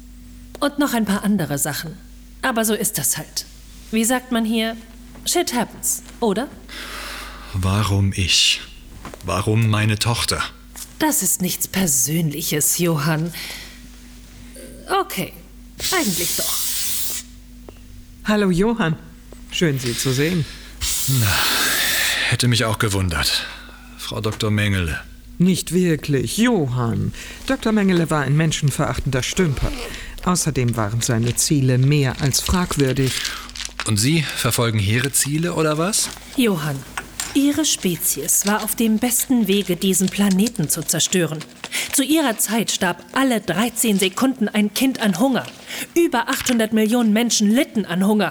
S20: Und noch ein paar andere Sachen. Aber so ist das halt. Wie sagt man hier? Shit happens, oder?
S21: Warum ich? Warum meine Tochter?
S20: Das ist nichts Persönliches, Johann. Okay, eigentlich doch.
S22: Hallo, Johann. Schön, Sie zu sehen.
S21: Na, hätte mich auch gewundert. Frau Doktor Mengele.
S22: Nicht wirklich, Johann. Doktor Mengele war ein menschenverachtender Stümper. Außerdem waren seine Ziele mehr als fragwürdig.
S21: Und Sie verfolgen hehre Ziele, oder was?
S20: Johann, Ihre Spezies war auf dem besten Wege, diesen Planeten zu zerstören. Zu ihrer Zeit starb alle dreizehn Sekunden ein Kind an Hunger. Über achthundert Millionen Menschen litten an Hunger.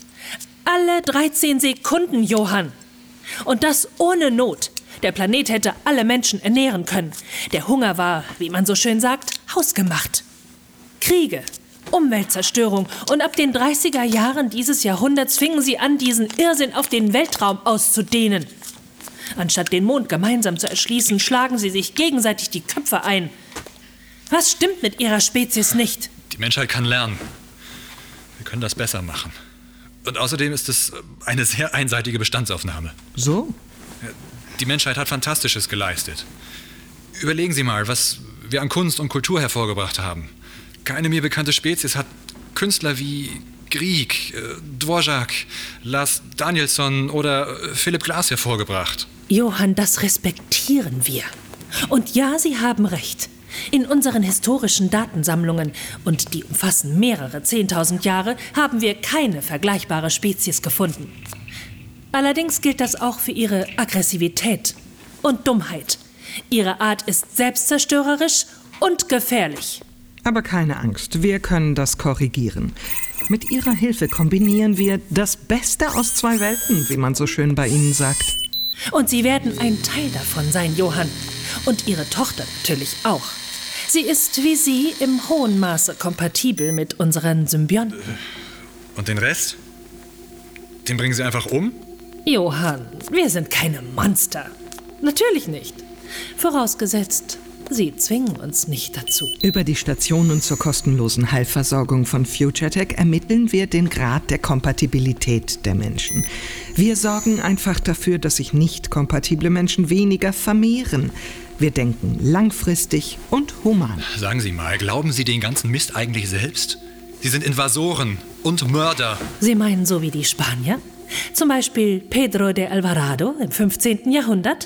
S20: Alle dreizehn Sekunden, Johann. Und das ohne Not. Der Planet hätte alle Menschen ernähren können. Der Hunger war, wie man so schön sagt, hausgemacht. Kriege, Umweltzerstörung und ab den dreißiger Jahren dieses Jahrhunderts fingen sie an, diesen Irrsinn auf den Weltraum auszudehnen. Anstatt den Mond gemeinsam zu erschließen, schlagen sie sich gegenseitig die Köpfe ein. Was stimmt mit ihrer Spezies nicht?
S21: Die Menschheit kann lernen. Wir können das besser machen. Und außerdem ist es eine sehr einseitige Bestandsaufnahme.
S22: So?
S21: Die Menschheit hat Fantastisches geleistet. Überlegen Sie mal, was wir an Kunst und Kultur hervorgebracht haben. Keine mir bekannte Spezies hat Künstler wie Grieg, Dvorak, Lars Danielsson oder Philipp Glass hervorgebracht.
S20: Johann, das respektieren wir. Und ja, Sie haben recht. In unseren historischen Datensammlungen, und die umfassen mehrere zehntausend Jahre, haben wir keine vergleichbare Spezies gefunden. Allerdings gilt das auch für ihre Aggressivität und Dummheit. Ihre Art ist selbstzerstörerisch und gefährlich.
S22: Aber keine Angst, wir können das korrigieren. Mit Ihrer Hilfe kombinieren wir das Beste aus zwei Welten, wie man so schön bei Ihnen sagt.
S20: Und Sie werden ein Teil davon sein, Johann. Und Ihre Tochter natürlich auch. Sie ist wie Sie im hohen Maße kompatibel mit unseren Symbionten.
S21: Und den Rest? Den bringen Sie einfach um?
S20: Johann, wir sind keine Monster. Natürlich nicht. Vorausgesetzt, Sie zwingen uns nicht dazu.
S22: Über die Stationen zur kostenlosen Heilversorgung von FutureTech ermitteln wir den Grad der Kompatibilität der Menschen. Wir sorgen einfach dafür, dass sich nicht kompatible Menschen weniger vermehren. Wir denken langfristig und human.
S21: Sagen Sie mal, glauben Sie den ganzen Mist eigentlich selbst? Sie sind Invasoren und Mörder.
S20: Sie meinen so wie die Spanier? Zum Beispiel Pedro de Alvarado im fünfzehnten Jahrhundert?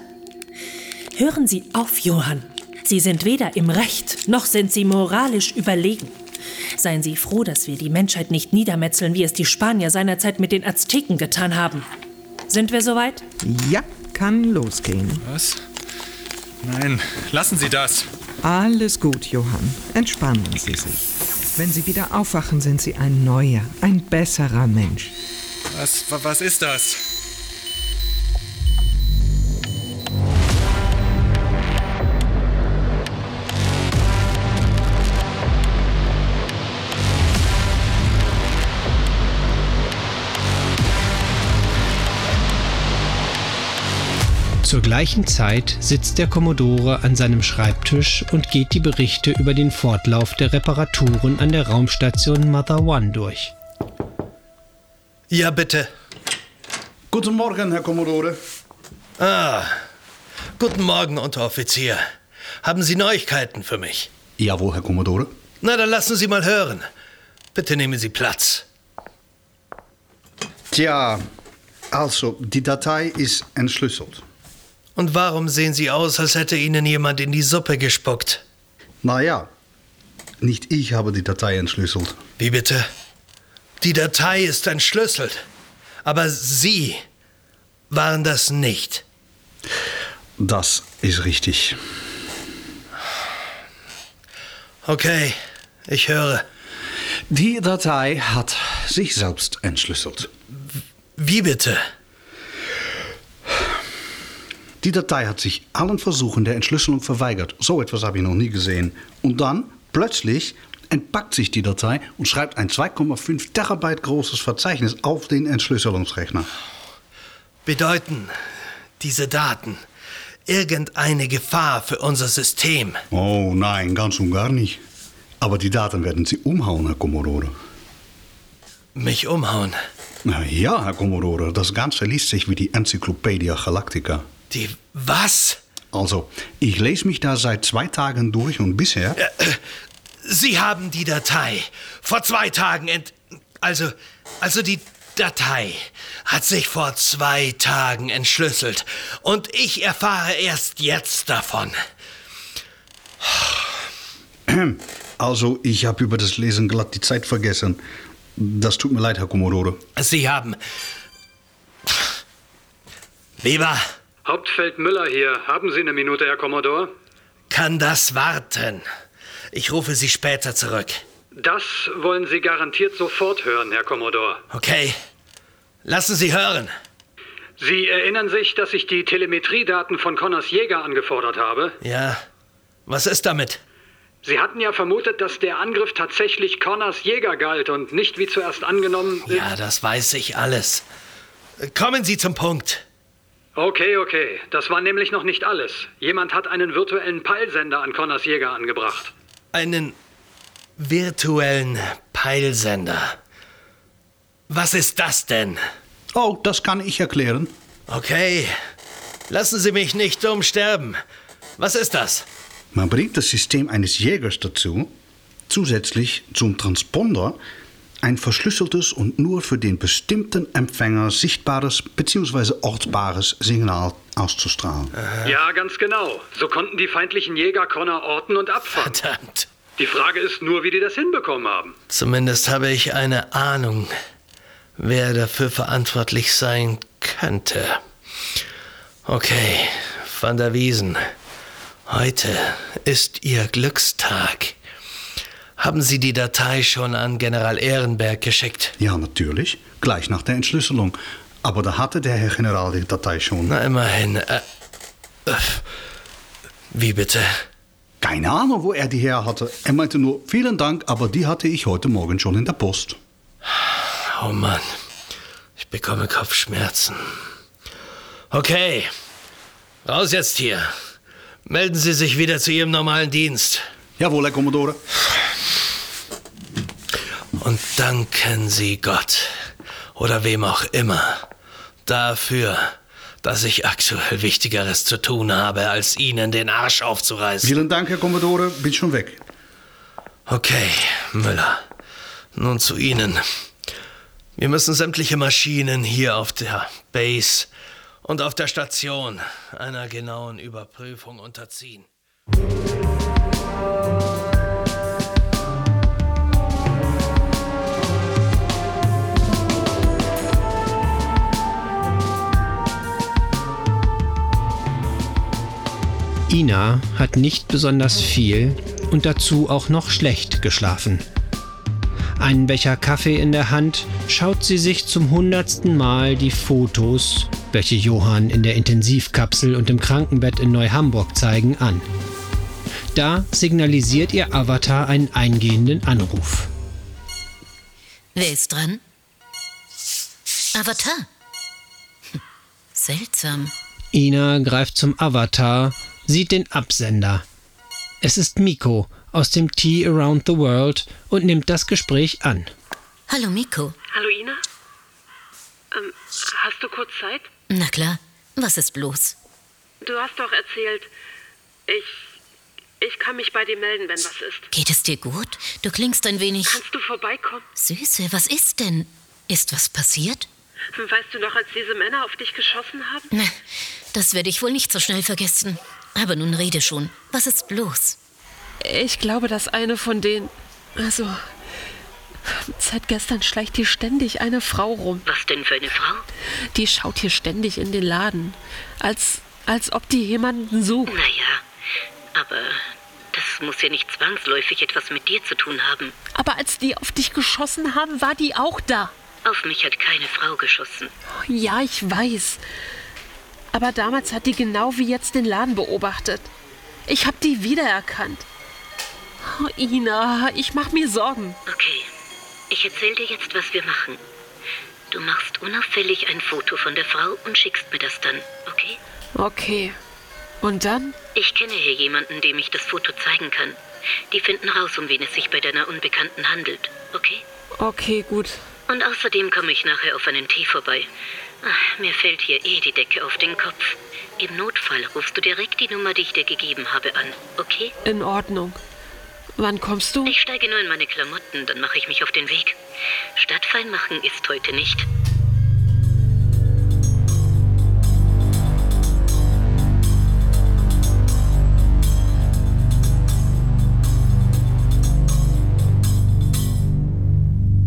S20: Hören Sie auf, Johann. Sie sind weder im Recht, noch sind Sie moralisch überlegen. Seien Sie froh, dass wir die Menschheit nicht niedermetzeln, wie es die Spanier seinerzeit mit den Azteken getan haben. Sind wir soweit?
S22: Ja, kann losgehen.
S21: Was? Nein, lassen Sie das.
S22: Alles gut, Johann. Entspannen Sie sich. Wenn Sie wieder aufwachen, sind Sie ein neuer, ein besserer Mensch.
S21: Was, was ist das?
S3: Zur gleichen Zeit sitzt der Kommodore an seinem Schreibtisch und geht die Berichte über den Fortlauf der Reparaturen an der Raumstation Mother One durch.
S2: Ja, bitte.
S18: Guten Morgen, Herr Kommodore.
S2: Ah, guten Morgen, Unteroffizier. Haben Sie Neuigkeiten für mich?
S18: Jawohl, Herr Kommodore.
S2: Na, dann lassen Sie mal hören. Bitte nehmen Sie Platz.
S18: Tja, also, die Datei ist entschlüsselt.
S2: Und warum sehen Sie aus, als hätte Ihnen jemand in die Suppe gespuckt?
S18: Na ja, nicht ich habe die Datei entschlüsselt.
S2: Wie bitte? Die Datei ist entschlüsselt. Aber Sie waren das nicht.
S18: Das ist richtig.
S2: Okay, ich höre.
S18: Die Datei hat sich selbst entschlüsselt.
S2: Wie bitte?
S18: Die Datei hat sich allen Versuchen der Entschlüsselung verweigert. So etwas habe ich noch nie gesehen. Und dann, plötzlich, entpackt sich die Datei und schreibt ein zwei Komma fünf Terabyte großes Verzeichnis auf den Entschlüsselungsrechner.
S2: Bedeuten diese Daten irgendeine Gefahr für unser System?
S18: Oh nein, ganz und gar nicht. Aber die Daten werden Sie umhauen, Herr Kommodore.
S2: Mich umhauen?
S18: Na ja, Herr Kommodore, das Ganze liest sich wie die Enzyklopädie Galactica.
S2: Die was?
S18: Also, ich lese mich da seit zwei Tagen durch und bisher...
S2: Äh, Sie haben die Datei vor zwei Tagen ent... Also, also die Datei hat sich vor zwei Tagen entschlüsselt. Und ich erfahre erst jetzt davon.
S18: Also, ich habe über das Lesen glatt die Zeit vergessen. Das tut mir leid, Herr Kommodore.
S2: Sie haben... Lieber.
S9: Hauptfeld Müller hier. Haben Sie eine Minute, Herr Commodore?
S2: Kann das warten? Ich rufe Sie später zurück.
S9: Das wollen Sie garantiert sofort hören, Herr Commodore.
S2: Okay. Lassen Sie hören.
S9: Sie erinnern sich, dass ich die Telemetriedaten von Connors Jäger angefordert habe?
S2: Ja. Was ist damit?
S9: Sie hatten ja vermutet, dass der Angriff tatsächlich Connors Jäger galt und nicht wie zuerst angenommen...
S2: Ja, das weiß ich alles. Kommen Sie zum Punkt.
S9: Okay, okay. Das war nämlich noch nicht alles. Jemand hat einen virtuellen Peilsender an Connors Jäger angebracht.
S2: Einen virtuellen Peilsender? Was ist das denn?
S18: Oh, das kann ich erklären.
S2: Okay. Lassen Sie mich nicht dumm sterben. Was ist das?
S18: Man bringt das System eines Jägers dazu, zusätzlich zum Transponder ein verschlüsseltes und nur für den bestimmten Empfänger sichtbares bzw. ortbares Signal auszustrahlen.
S9: Aha. Ja, ganz genau. So konnten die feindlichen Jäger Connor orten und abfangen.
S2: Verdammt.
S9: Die Frage ist nur, wie die das hinbekommen haben.
S2: Zumindest habe ich eine Ahnung, wer dafür verantwortlich sein könnte. Okay, Van der Wiesen. Heute ist Ihr Glückstag. Haben Sie die Datei schon an General Ehrenberg geschickt?
S18: Ja, natürlich. Gleich nach der Entschlüsselung. Aber da hatte der Herr General die Datei schon.
S2: Na, immerhin. Äh, äh, wie bitte?
S18: Keine Ahnung, wo er die her hatte. Er meinte nur, vielen Dank, aber die hatte ich heute Morgen schon in der Post.
S2: Oh Mann, ich bekomme Kopfschmerzen. Okay, raus jetzt hier. Melden Sie sich wieder zu Ihrem normalen Dienst.
S18: Jawohl, Herr Commodore.
S2: Und danken Sie Gott oder wem auch immer dafür, dass ich aktuell Wichtigeres zu tun habe, als Ihnen den Arsch aufzureißen.
S18: Vielen Dank, Herr Commodore. Bin schon weg.
S2: Okay, Müller. Nun zu Ihnen. Wir müssen sämtliche Maschinen hier auf der Base und auf der Station einer genauen Überprüfung unterziehen.
S3: Ina hat nicht besonders viel und dazu auch noch schlecht geschlafen. Einen Becher Kaffee in der Hand schaut sie sich zum hundertsten Mal die Fotos, welche Johann in der Intensivkapsel und im Krankenbett in Neu-Hamburg zeigen, an. Da signalisiert ihr Avatar einen eingehenden Anruf.
S16: Wer ist dran? Avatar. Hm, seltsam.
S3: Ina greift zum Avatar, sieht den Absender. Es ist Miko aus dem Tea Around the World und nimmt das Gespräch an.
S16: Hallo Miko.
S10: Hallo Ina. Ähm, hast du kurz Zeit?
S16: Na klar, was ist los?
S10: Du hast doch erzählt, ich, ich kann mich bei dir melden, wenn was ist.
S16: Geht es dir gut? Du klingst ein wenig...
S10: Kannst du vorbeikommen?
S16: Süße, was ist denn? Ist was passiert?
S10: Weißt du noch, als diese Männer auf dich geschossen haben?
S16: Na, das werde ich wohl nicht so schnell vergessen. Aber nun rede schon. Was ist los?
S10: Ich glaube, dass eine von denen... Also... Seit gestern schleicht hier ständig eine Frau rum.
S16: Was denn für eine Frau?
S10: Die schaut hier ständig in den Laden. Als, als ob die jemanden sucht.
S16: Naja, aber das muss ja nicht zwangsläufig etwas mit dir zu tun haben.
S10: Aber als die auf dich geschossen haben, war die auch da.
S16: Auf mich hat keine Frau geschossen.
S10: Ja, ich weiß. Aber damals hat die genau wie jetzt den Laden beobachtet. Ich habe die wiedererkannt. Oh, Ina, ich mach mir Sorgen.
S16: Okay, ich erzähl dir jetzt, was wir machen. Du machst unauffällig ein Foto von der Frau und schickst mir das dann, okay?
S10: Okay. Und dann?
S16: Ich kenne hier jemanden, dem ich das Foto zeigen kann. Die finden raus, um wen es sich bei deiner Unbekannten handelt, okay?
S10: Okay, gut.
S16: Und außerdem komme ich nachher auf einen Tee vorbei. Ach, mir fällt hier eh die Decke auf den Kopf. Im Notfall rufst du direkt die Nummer, die ich dir gegeben habe, an, okay?
S10: In Ordnung. Wann kommst du?
S16: Ich steige nur in meine Klamotten, dann mache ich mich auf den Weg. Stadtfein machen ist heute nicht.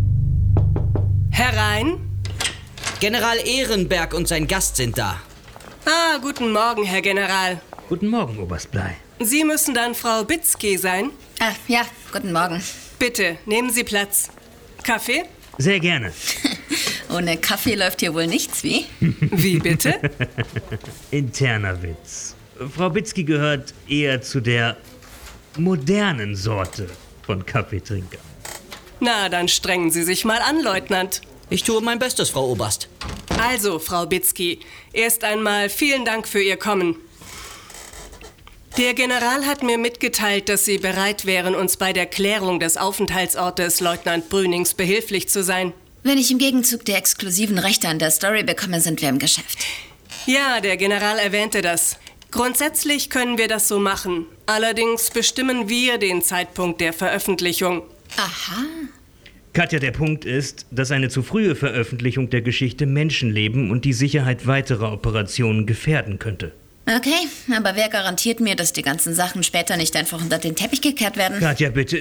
S13: Herein! General Ehrenberg und sein Gast sind da.
S10: Ah, guten Morgen, Herr General.
S15: Guten Morgen, Oberst Blei.
S10: Sie müssen dann Frau Bitzky sein?
S7: Ah, ja, guten Morgen.
S10: Bitte, nehmen Sie Platz. Kaffee?
S15: Sehr gerne.
S7: Ohne Kaffee läuft hier wohl nichts, wie?
S10: Wie bitte?
S15: Interner Witz. Frau Bitzky gehört eher zu der modernen Sorte von Kaffeetrinker.
S10: Na, dann strengen Sie sich mal an, Leutnant.
S13: Ich tue mein Bestes, Frau Oberst.
S10: Also, Frau Bitzky, erst einmal vielen Dank für Ihr Kommen. Der General hat mir mitgeteilt, dass Sie bereit wären, uns bei der Klärung des Aufenthaltsortes Leutnant Brünings behilflich zu sein.
S7: Wenn ich im Gegenzug die exklusiven Rechte an der Story bekomme, sind wir im Geschäft.
S10: Ja, der General erwähnte das. Grundsätzlich können wir das so machen. Allerdings bestimmen wir den Zeitpunkt der Veröffentlichung.
S7: Aha.
S15: Katja, der Punkt ist, dass eine zu frühe Veröffentlichung der Geschichte Menschenleben und die Sicherheit weiterer Operationen gefährden könnte.
S7: Okay, aber wer garantiert mir, dass die ganzen Sachen später nicht einfach unter den Teppich gekehrt werden?
S15: Katja, bitte.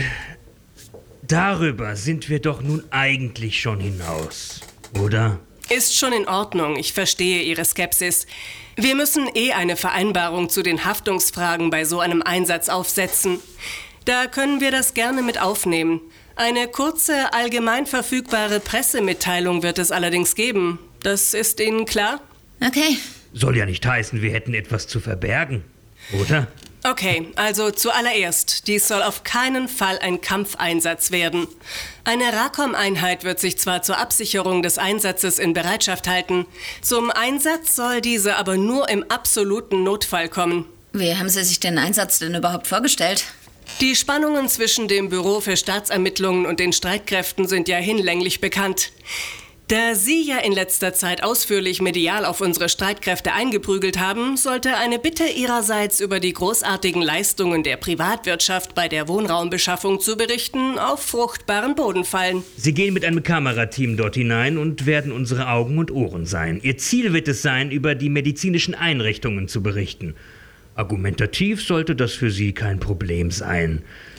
S15: Darüber sind wir doch nun eigentlich schon hinaus, oder?
S10: Ist schon in Ordnung, ich verstehe Ihre Skepsis. Wir müssen eh eine Vereinbarung zu den Haftungsfragen bei so einem Einsatz aufsetzen. Da können wir das gerne mit aufnehmen. Eine kurze, allgemein verfügbare Pressemitteilung wird es allerdings geben. Das ist Ihnen klar?
S7: Okay.
S15: Soll ja nicht heißen, wir hätten etwas zu verbergen, oder?
S10: Okay, also zuallererst, dies soll auf keinen Fall ein Kampfeinsatz werden. Eine RACOM-Einheit wird sich zwar zur Absicherung des Einsatzes in Bereitschaft halten, zum Einsatz soll diese aber nur im absoluten Notfall kommen.
S7: Wie haben Sie sich den Einsatz denn überhaupt vorgestellt?
S10: Die Spannungen zwischen dem Büro für Staatsermittlungen und den Streitkräften sind ja hinlänglich bekannt. Da Sie ja in letzter Zeit ausführlich medial auf unsere Streitkräfte eingeprügelt haben, sollte eine Bitte Ihrerseits über die großartigen Leistungen der Privatwirtschaft bei der Wohnraumbeschaffung zu berichten, auf fruchtbaren Boden fallen.
S15: Sie gehen mit einem Kamerateam dort hinein und werden unsere Augen und Ohren sein. Ihr Ziel wird es sein, über die medizinischen Einrichtungen zu berichten. Argumentativ sollte das für Sie kein Problem sein.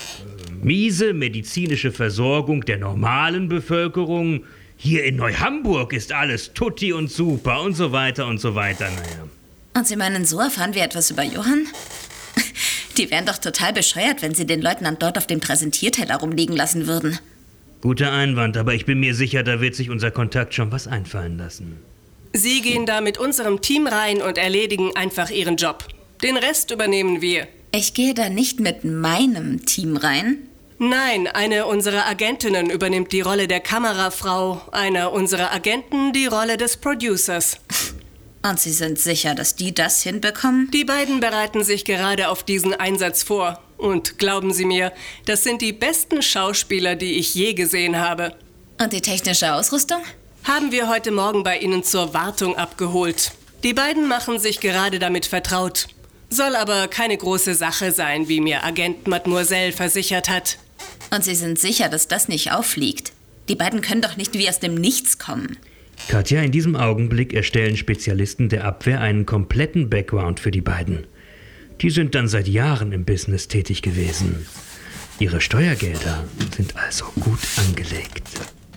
S15: Miese medizinische Versorgung der normalen Bevölkerung. Hier in Neuhamburg ist alles tutti und super und so weiter und so weiter, naja.
S7: Und Sie meinen, so erfahren wir etwas über Johann? Die wären doch total bescheuert, wenn Sie den Leutnant dort auf dem Präsentierteller rumliegen lassen würden.
S15: Guter Einwand, aber ich bin mir sicher, da wird sich unser Kontakt schon was einfallen lassen.
S10: Sie gehen da mit unserem Team rein und erledigen einfach Ihren Job. Den Rest übernehmen wir.
S7: Ich gehe da nicht mit meinem Team rein?
S10: Nein, eine unserer Agentinnen übernimmt die Rolle der Kamerafrau, einer unserer Agenten die Rolle des Producers.
S7: Und Sie sind sicher, dass die das hinbekommen?
S10: Die beiden bereiten sich gerade auf diesen Einsatz vor. Und glauben Sie mir, das sind die besten Schauspieler, die ich je gesehen habe.
S7: Und die technische Ausrüstung?
S10: Haben wir heute Morgen bei Ihnen zur Wartung abgeholt. Die beiden machen sich gerade damit vertraut. Soll aber keine große Sache sein, wie mir Agent Mademoiselle versichert hat.
S7: Und Sie sind sicher, dass das nicht auffliegt? Die beiden können doch nicht wie aus dem Nichts kommen.
S15: Katja, in diesem Augenblick erstellen Spezialisten der Abwehr einen kompletten Background für die beiden. Die sind dann seit Jahren im Business tätig gewesen. Ihre Steuergelder sind also gut angelegt.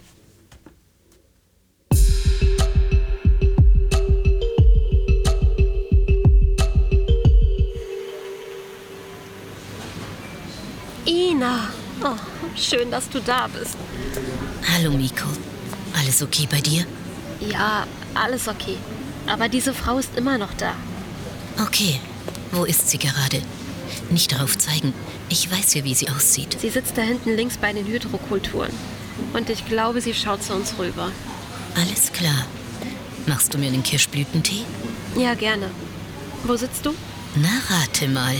S14: Ina, oh, schön, dass du da bist.
S16: Hallo, Miko. Alles okay bei dir?
S14: Ja, alles okay. Aber diese Frau ist immer noch da.
S16: Okay. Wo ist sie gerade? Nicht darauf zeigen. Ich weiß ja, wie sie aussieht.
S14: Sie sitzt da hinten links bei den Hydrokulturen. Und ich glaube, sie schaut zu uns rüber.
S16: Alles klar. Machst du mir einen Kirschblütentee?
S14: Ja, gerne. Wo sitzt du?
S16: Na, rate mal.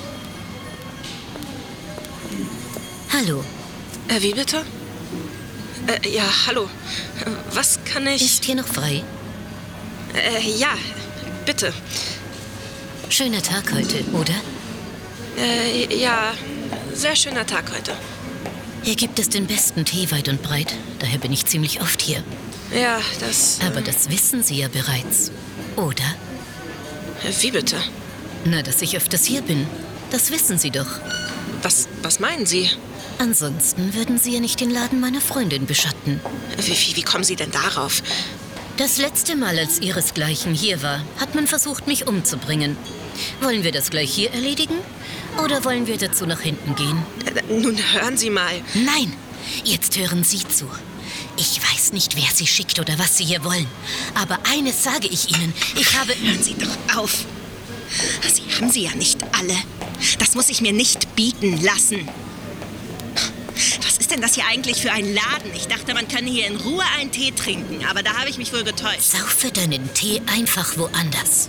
S16: Hallo.
S23: Äh, wie bitte? Äh, ja, hallo. Was kann ich...
S16: Ist hier noch frei?
S23: Äh, ja, bitte.
S16: Schöner Tag heute, oder?
S23: Äh, ja, sehr schöner Tag heute.
S16: Hier gibt es den besten Tee weit und breit. Daher bin ich ziemlich oft hier.
S23: Ja, das...
S16: Aber äh... das wissen Sie ja bereits, oder?
S23: Wie bitte?
S16: Na, dass ich öfters hier bin. Das wissen Sie doch.
S23: Was, was meinen Sie?
S16: Ansonsten würden Sie ja nicht den Laden meiner Freundin beschatten.
S23: Wie, wie, wie kommen Sie denn darauf?
S16: Das letzte Mal, als ihresgleichen hier war, hat man versucht, mich umzubringen. Wollen wir das gleich hier erledigen? Oder wollen wir dazu nach hinten gehen?
S23: Nun hören Sie mal.
S16: Nein, jetzt hören Sie zu. Ich weiß nicht, wer Sie schickt oder was Sie hier wollen. Aber eines sage ich Ihnen. Ich habe...
S23: Hören Sie doch auf. Sie haben sie ja nicht alle. Das muss ich mir nicht bieten lassen. Was ist denn das hier eigentlich für ein Laden? Ich dachte, man könne hier in Ruhe einen Tee trinken, aber da habe ich mich wohl getäuscht.
S16: Saufe deinen Tee einfach woanders.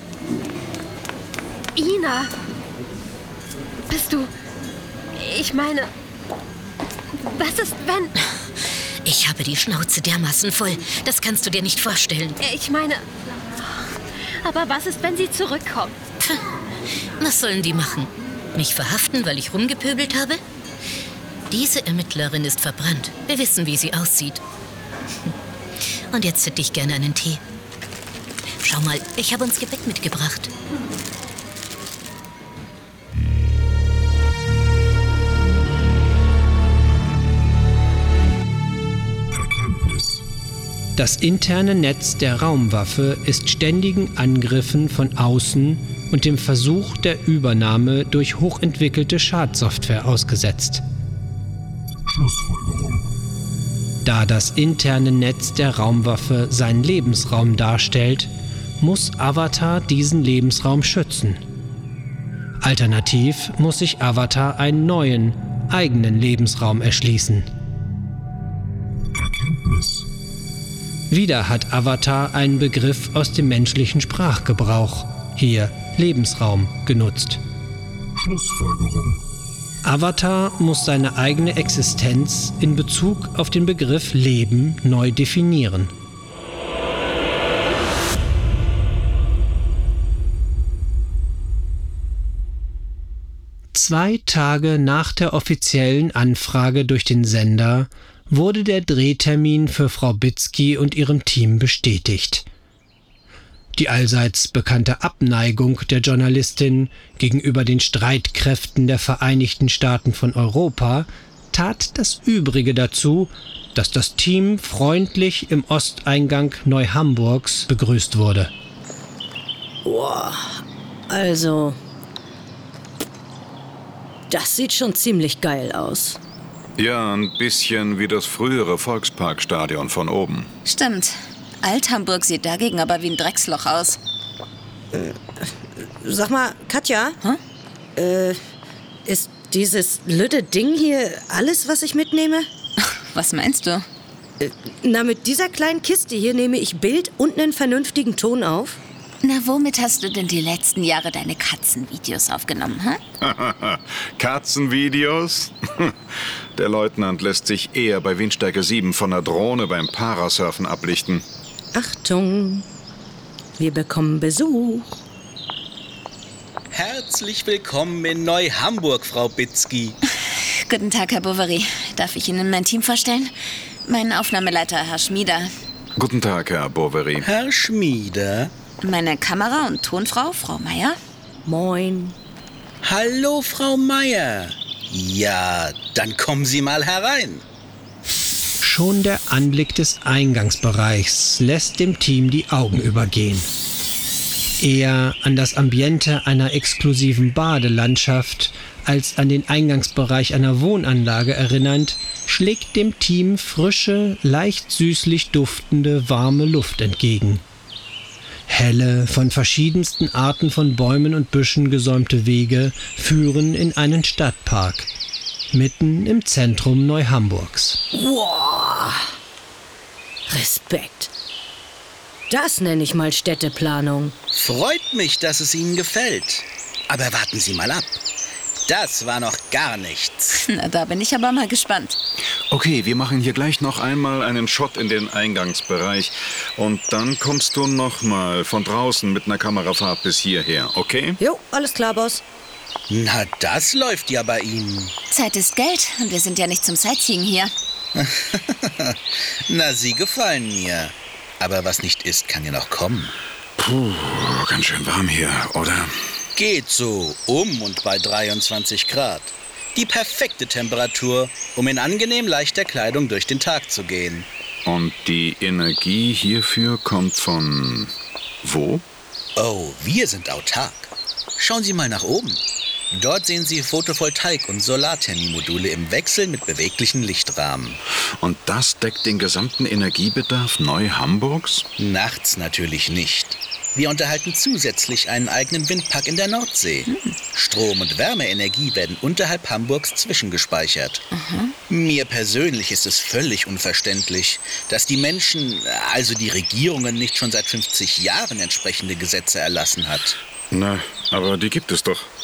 S14: Ina, bist du... Ich meine... Was ist, wenn...
S16: Ich habe die Schnauze dermaßen voll. Das kannst du dir nicht vorstellen.
S14: Ich meine... Aber was ist, wenn sie zurückkommen?
S16: Pff, was sollen die machen? Mich verhaften, weil ich rumgepöbelt habe? Diese Ermittlerin ist verbrannt. Wir wissen, wie sie aussieht. Und jetzt hätte ich gerne einen Tee. Schau mal, ich habe uns Gebäck mitgebracht.
S3: Das interne Netz der Raumwaffe ist ständigen Angriffen von außen und dem Versuch der Übernahme durch hochentwickelte Schadsoftware ausgesetzt.
S1: Schlussfolgerung.
S3: Da das interne Netz der Raumwaffe seinen Lebensraum darstellt, muss Avatar diesen Lebensraum schützen. Alternativ muss sich Avatar einen neuen, eigenen Lebensraum erschließen.
S1: Erkenntnis.
S3: Wieder hat Avatar einen Begriff aus dem menschlichen Sprachgebrauch, hier Lebensraum, genutzt.
S1: Schlussfolgerung.
S3: Avatar muss seine eigene Existenz in Bezug auf den Begriff Leben neu definieren. Zwei Tage nach der offiziellen Anfrage durch den Sender wurde der Drehtermin für Frau Bitzky und ihrem Team bestätigt. Die allseits bekannte Abneigung der Journalistin gegenüber den Streitkräften der Vereinigten Staaten von Europa tat das Übrige dazu, dass das Team freundlich im Osteingang Neu-Hamburgs begrüßt wurde.
S5: Boah, also... Das sieht schon ziemlich geil aus.
S11: Ja, ein bisschen wie das frühere Volksparkstadion von oben.
S7: Stimmt. Alt-Hamburg sieht dagegen aber wie ein Drecksloch aus.
S5: Äh, sag mal, Katja, hm? äh, ist dieses lüde Ding hier alles, was ich mitnehme?
S7: Was meinst du?
S5: Äh, na, mit dieser kleinen Kiste hier nehme ich Bild und einen vernünftigen Ton auf.
S7: Na, womit hast du denn die letzten Jahre deine Katzenvideos aufgenommen, hä?
S11: Katzenvideos? Der Leutnant lässt sich eher bei Windstärke sieben von der Drohne beim Parasurfen ablichten.
S5: Achtung, wir bekommen Besuch.
S6: Herzlich willkommen in Neu-Hamburg, Frau Bitzky.
S7: Guten Tag, Herr Bovary. Darf ich Ihnen mein Team vorstellen? Mein Aufnahmeleiter, Herr Schmieder.
S11: Guten Tag, Herr Bovary.
S6: Herr Schmieder.
S7: Meine Kamera- und Tonfrau, Frau Meier.
S5: Moin.
S6: Hallo, Frau Meier. Ja, dann kommen Sie mal herein.
S3: Schon der Anblick des Eingangsbereichs lässt dem Team die Augen übergehen. Eher an das Ambiente einer exklusiven Badelandschaft als an den Eingangsbereich einer Wohnanlage erinnernd, schlägt dem Team frische, leicht süßlich duftende, warme Luft entgegen. Helle, von verschiedensten Arten von Bäumen und Büschen gesäumte Wege führen in einen Stadtpark, mitten im Zentrum Neu-Hamburgs.
S5: Wow. Respekt. Das nenne ich mal Städteplanung.
S6: Freut mich, dass es Ihnen gefällt. Aber warten Sie mal ab. Das war noch gar nichts.
S7: Na, da bin ich aber mal gespannt.
S11: Okay, wir machen hier gleich noch einmal einen Shot in den Eingangsbereich. Und dann kommst du noch mal von draußen mit einer Kamerafahrt bis hierher, okay?
S5: Jo, alles klar, Boss.
S6: Na, das läuft ja bei Ihnen.
S7: Zeit ist Geld und wir sind ja nicht zum Sightseeing hier.
S6: Na, Sie gefallen mir. Aber was nicht ist, kann ja noch kommen.
S11: Puh, ganz schön warm hier, oder?
S6: Geht so, um und bei dreiundzwanzig Grad. Die perfekte Temperatur, um in angenehm leichter Kleidung durch den Tag zu gehen.
S11: Und die Energie hierfür kommt von wo?
S6: Oh, wir sind autark. Schauen Sie mal nach oben. Dort sehen Sie Photovoltaik- und Solarthermiemodule im Wechsel mit beweglichen Lichtrahmen.
S11: Und das deckt den gesamten Energiebedarf Neu-Hamburgs?
S6: Nachts natürlich nicht. Wir unterhalten zusätzlich einen eigenen Windpark in der Nordsee. Hm. Strom- und Wärmeenergie werden unterhalb Hamburgs zwischengespeichert. Mhm. Mir persönlich ist es völlig unverständlich, dass die Menschen, also die Regierungen, nicht schon seit fünfzig Jahren entsprechende Gesetze erlassen hat.
S11: Na, aber die gibt es doch.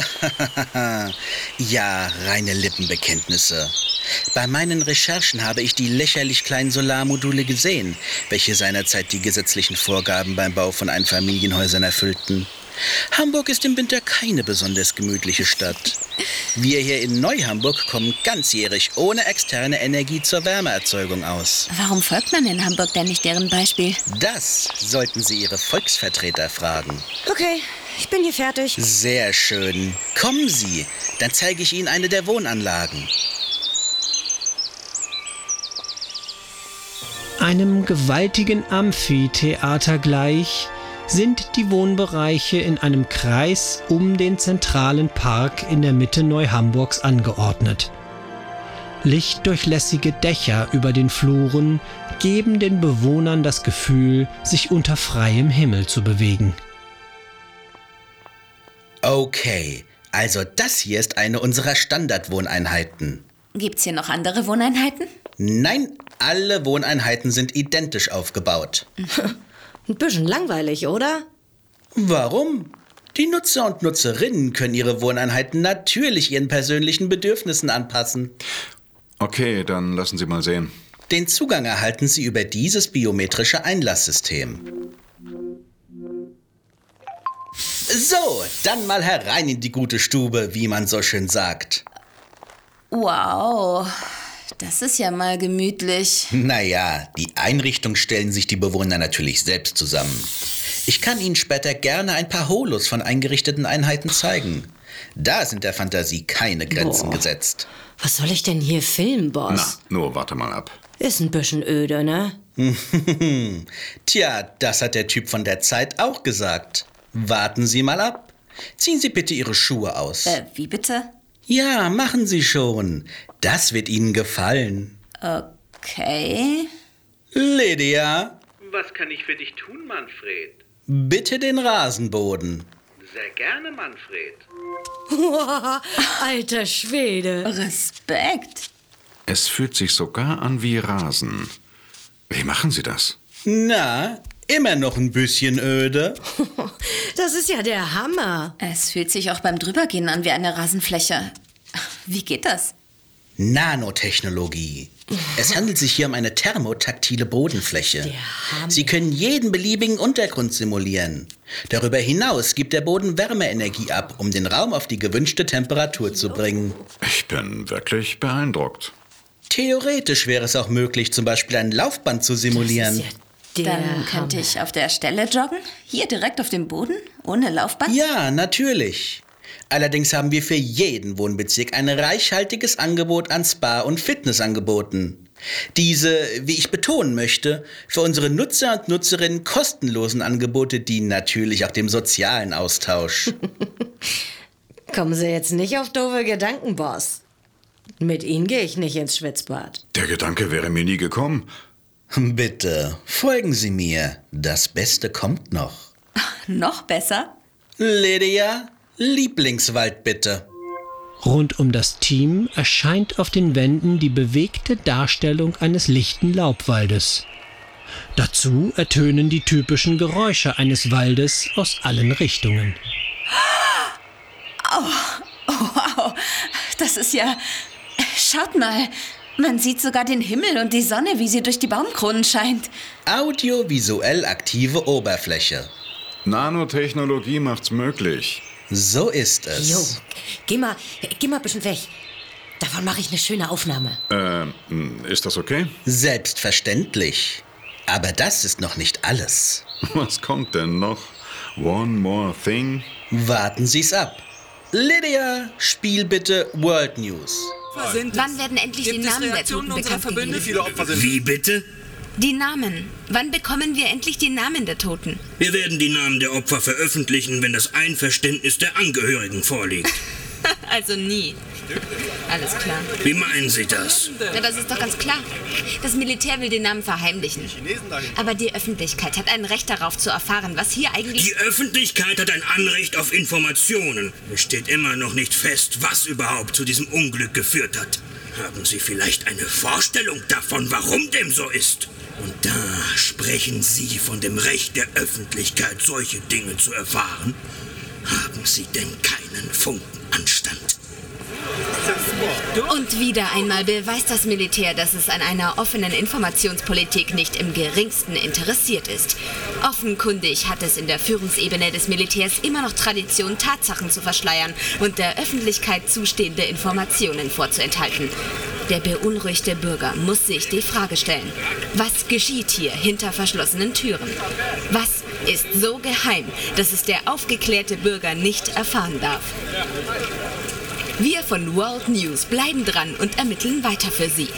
S6: Ja, reine Lippenbekenntnisse. Bei meinen Recherchen habe ich die lächerlich kleinen Solarmodule gesehen, welche seinerzeit die gesetzlichen Vorgaben beim Bau von Einfamilienhäusern erfüllten. Hamburg ist im Winter keine besonders gemütliche Stadt. Wir hier in Neu-Hamburg kommen ganzjährig ohne externe Energie zur Wärmeerzeugung aus.
S7: Warum folgt man in Hamburg denn nicht deren Beispiel?
S6: Das sollten Sie Ihre Volksvertreter fragen.
S5: Okay, ich bin hier fertig.
S6: Sehr schön. Kommen Sie, dann zeige ich Ihnen eine der Wohnanlagen.
S3: Einem gewaltigen Amphitheater gleich sind die Wohnbereiche in einem Kreis um den zentralen Park in der Mitte Neu-Hamburgs angeordnet. Lichtdurchlässige Dächer über den Fluren geben den Bewohnern das Gefühl, sich unter freiem Himmel zu bewegen.
S6: Okay, also das hier ist eine unserer Standardwohneinheiten.
S7: Gibt's hier noch andere Wohneinheiten?
S6: Nein, alle Wohneinheiten sind identisch aufgebaut.
S5: Ein bisschen langweilig, oder?
S6: Warum? Die Nutzer und Nutzerinnen können ihre Wohneinheiten natürlich ihren persönlichen Bedürfnissen anpassen.
S11: Okay, dann lassen Sie mal sehen.
S6: Den Zugang erhalten Sie über dieses biometrische Einlasssystem. So, dann mal herein in die gute Stube, wie man so schön sagt.
S7: Wow, das ist ja mal gemütlich.
S6: Naja, die Einrichtung stellen sich die Bewohner natürlich selbst zusammen. Ich kann Ihnen später gerne ein paar Holos von eingerichteten Einheiten zeigen. Da sind der Fantasie keine Grenzen
S5: Boah.
S6: gesetzt.
S5: Was soll ich denn hier filmen, Boss?
S11: Na, nur warte mal ab.
S5: Ist ein bisschen öde, ne?
S6: Tja, das hat der Typ von der Zeit auch gesagt. Warten Sie mal ab. Ziehen Sie bitte Ihre Schuhe aus.
S7: Äh, wie bitte?
S6: Ja, machen Sie schon. Das wird Ihnen gefallen.
S7: Okay.
S6: Lydia?
S19: Was kann ich für dich tun, Manfred?
S6: Bitte den Rasenboden.
S19: Sehr gerne, Manfred.
S5: Wow, alter Schwede.
S7: Respekt.
S11: Es fühlt sich sogar an wie Rasen. Wie machen Sie das?
S6: Na, immer noch ein bisschen öde.
S5: Das ist ja der Hammer.
S7: Es fühlt sich auch beim Drübergehen an wie eine Rasenfläche. Wie geht das?
S6: Nanotechnologie. Es handelt sich hier um eine thermotaktile Bodenfläche. Sie können jeden beliebigen Untergrund simulieren. Darüber hinaus gibt der Boden Wärmeenergie ab, um den Raum auf die gewünschte Temperatur zu bringen.
S11: Ich bin wirklich beeindruckt.
S6: Theoretisch wäre es auch möglich, zum Beispiel ein Laufband zu simulieren.
S7: Dann könnte ich auf der Stelle joggen? Hier direkt auf dem Boden? Ohne Laufband?
S6: Ja, natürlich. Allerdings haben wir für jeden Wohnbezirk ein reichhaltiges Angebot an Spa- und Fitnessangeboten. Diese, wie ich betonen möchte, für unsere Nutzer und Nutzerinnen kostenlosen Angebote dienen natürlich auch dem sozialen Austausch.
S5: Kommen Sie jetzt nicht auf doofe Gedanken, Boss. Mit Ihnen gehe ich nicht ins Schwitzbad.
S11: Der Gedanke wäre mir nie gekommen.
S6: Bitte, folgen Sie mir. Das Beste kommt noch.
S7: Noch besser?
S6: Lydia, Lieblingswald bitte.
S3: Rund um das Team erscheint auf den Wänden die bewegte Darstellung eines lichten Laubwaldes. Dazu ertönen die typischen Geräusche eines Waldes aus allen Richtungen.
S7: Oh, wow, das ist ja... Schaut mal, man sieht sogar den Himmel und die Sonne, wie sie durch die Baumkronen scheint.
S6: Audiovisuell aktive Oberfläche.
S11: Nanotechnologie macht's möglich.
S6: So ist es.
S5: Jo, geh mal, geh mal ein bisschen weg. Davon mache ich eine schöne Aufnahme.
S11: Ähm, ist das okay?
S6: Selbstverständlich. Aber das ist noch nicht alles.
S11: Was kommt denn noch? One more thing?
S6: Warten Sie's ab. Lydia, spiel bitte World News.
S7: Wann werden endlich die Namen der Toten bekannt gegeben?
S4: Wie bitte?
S23: Die Namen. Wann bekommen wir endlich die Namen der Toten?
S8: Wir werden die Namen der Opfer veröffentlichen, wenn das Einverständnis der Angehörigen vorliegt.
S23: Also nie. Alles klar.
S8: Wie meinen Sie das?
S23: Ja, das ist doch ganz klar. Das Militär will den Namen verheimlichen. Aber die Öffentlichkeit hat ein Recht darauf zu erfahren, was hier eigentlich...
S8: Die Öffentlichkeit hat ein Anrecht auf Informationen. Es steht immer noch nicht fest, was überhaupt zu diesem Unglück geführt hat. Haben Sie vielleicht eine Vorstellung davon, warum dem so ist? Und da sprechen Sie von dem Recht der Öffentlichkeit, solche Dinge zu erfahren? Haben Sie denn keinen Funken Anstand?
S23: Und wieder einmal beweist das Militär, dass es an einer offenen Informationspolitik nicht im geringsten interessiert ist. Offenkundig hat es in der Führungsebene des Militärs immer noch Tradition, Tatsachen zu verschleiern und der Öffentlichkeit zustehende Informationen vorzuenthalten. Der beunruhigte Bürger muss sich die Frage stellen: Was geschieht hier hinter verschlossenen Türen? Was ist so geheim, dass es der aufgeklärte Bürger nicht erfahren darf? Wir von World News bleiben dran und ermitteln weiter für Sie.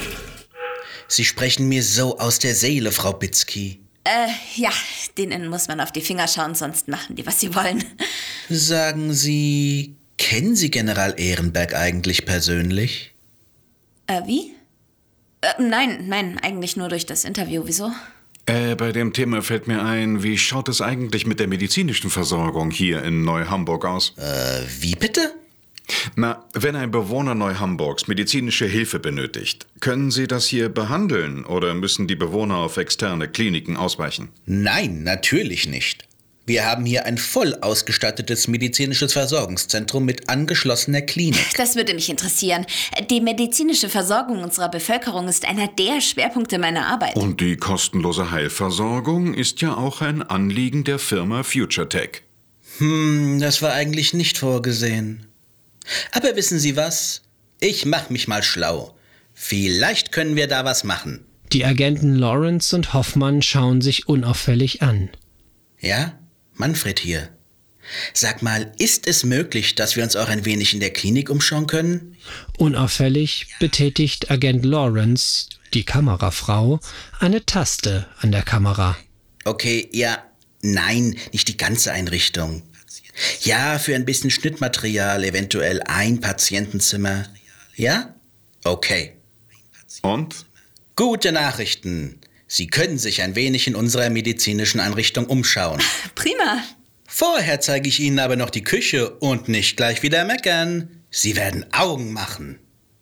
S6: Sie sprechen mir so aus der Seele, Frau Bitzky.
S7: Äh, ja, denen muss man auf die Finger schauen, sonst machen die, was sie wollen.
S6: Sagen Sie, kennen Sie General Ehrenberg eigentlich persönlich?
S7: Äh, wie? Äh, nein, nein, eigentlich nur durch das Interview. Wieso?
S11: Äh, bei dem Thema fällt mir ein, wie schaut es eigentlich mit der medizinischen Versorgung hier in Neu-Hamburg aus?
S6: Äh, wie bitte?
S11: Na, wenn ein Bewohner Neu-Hamburgs medizinische Hilfe benötigt, können Sie das hier behandeln oder müssen die Bewohner auf externe Kliniken ausweichen?
S6: Nein, natürlich nicht. Wir haben hier ein voll ausgestattetes medizinisches Versorgungszentrum mit angeschlossener Klinik.
S7: Das würde mich interessieren. Die medizinische Versorgung unserer Bevölkerung ist einer der Schwerpunkte meiner Arbeit.
S11: Und die kostenlose Heilversorgung ist ja auch ein Anliegen der Firma FutureTech.
S6: Hm, das war eigentlich nicht vorgesehen. Aber wissen Sie was? Ich mach mich mal schlau. Vielleicht können wir da was machen.
S3: Die Agenten Lawrence und Hoffmann schauen sich unauffällig an.
S6: Ja, Manfred hier. Sag mal, ist es möglich, dass wir uns auch ein wenig in der Klinik umschauen können?
S3: Unauffällig betätigt Agent Lawrence, die Kamerafrau, eine Taste an der Kamera.
S6: Okay, ja, nein, nicht die ganze Einrichtung. Ja, für ein bisschen Schnittmaterial, eventuell ein Patientenzimmer. Ja? Okay.
S11: Und?
S6: Gute Nachrichten. Sie können sich ein wenig in unserer medizinischen Einrichtung umschauen.
S7: Prima.
S6: Vorher zeige ich Ihnen aber noch die Küche und nicht gleich wieder meckern. Sie werden Augen machen.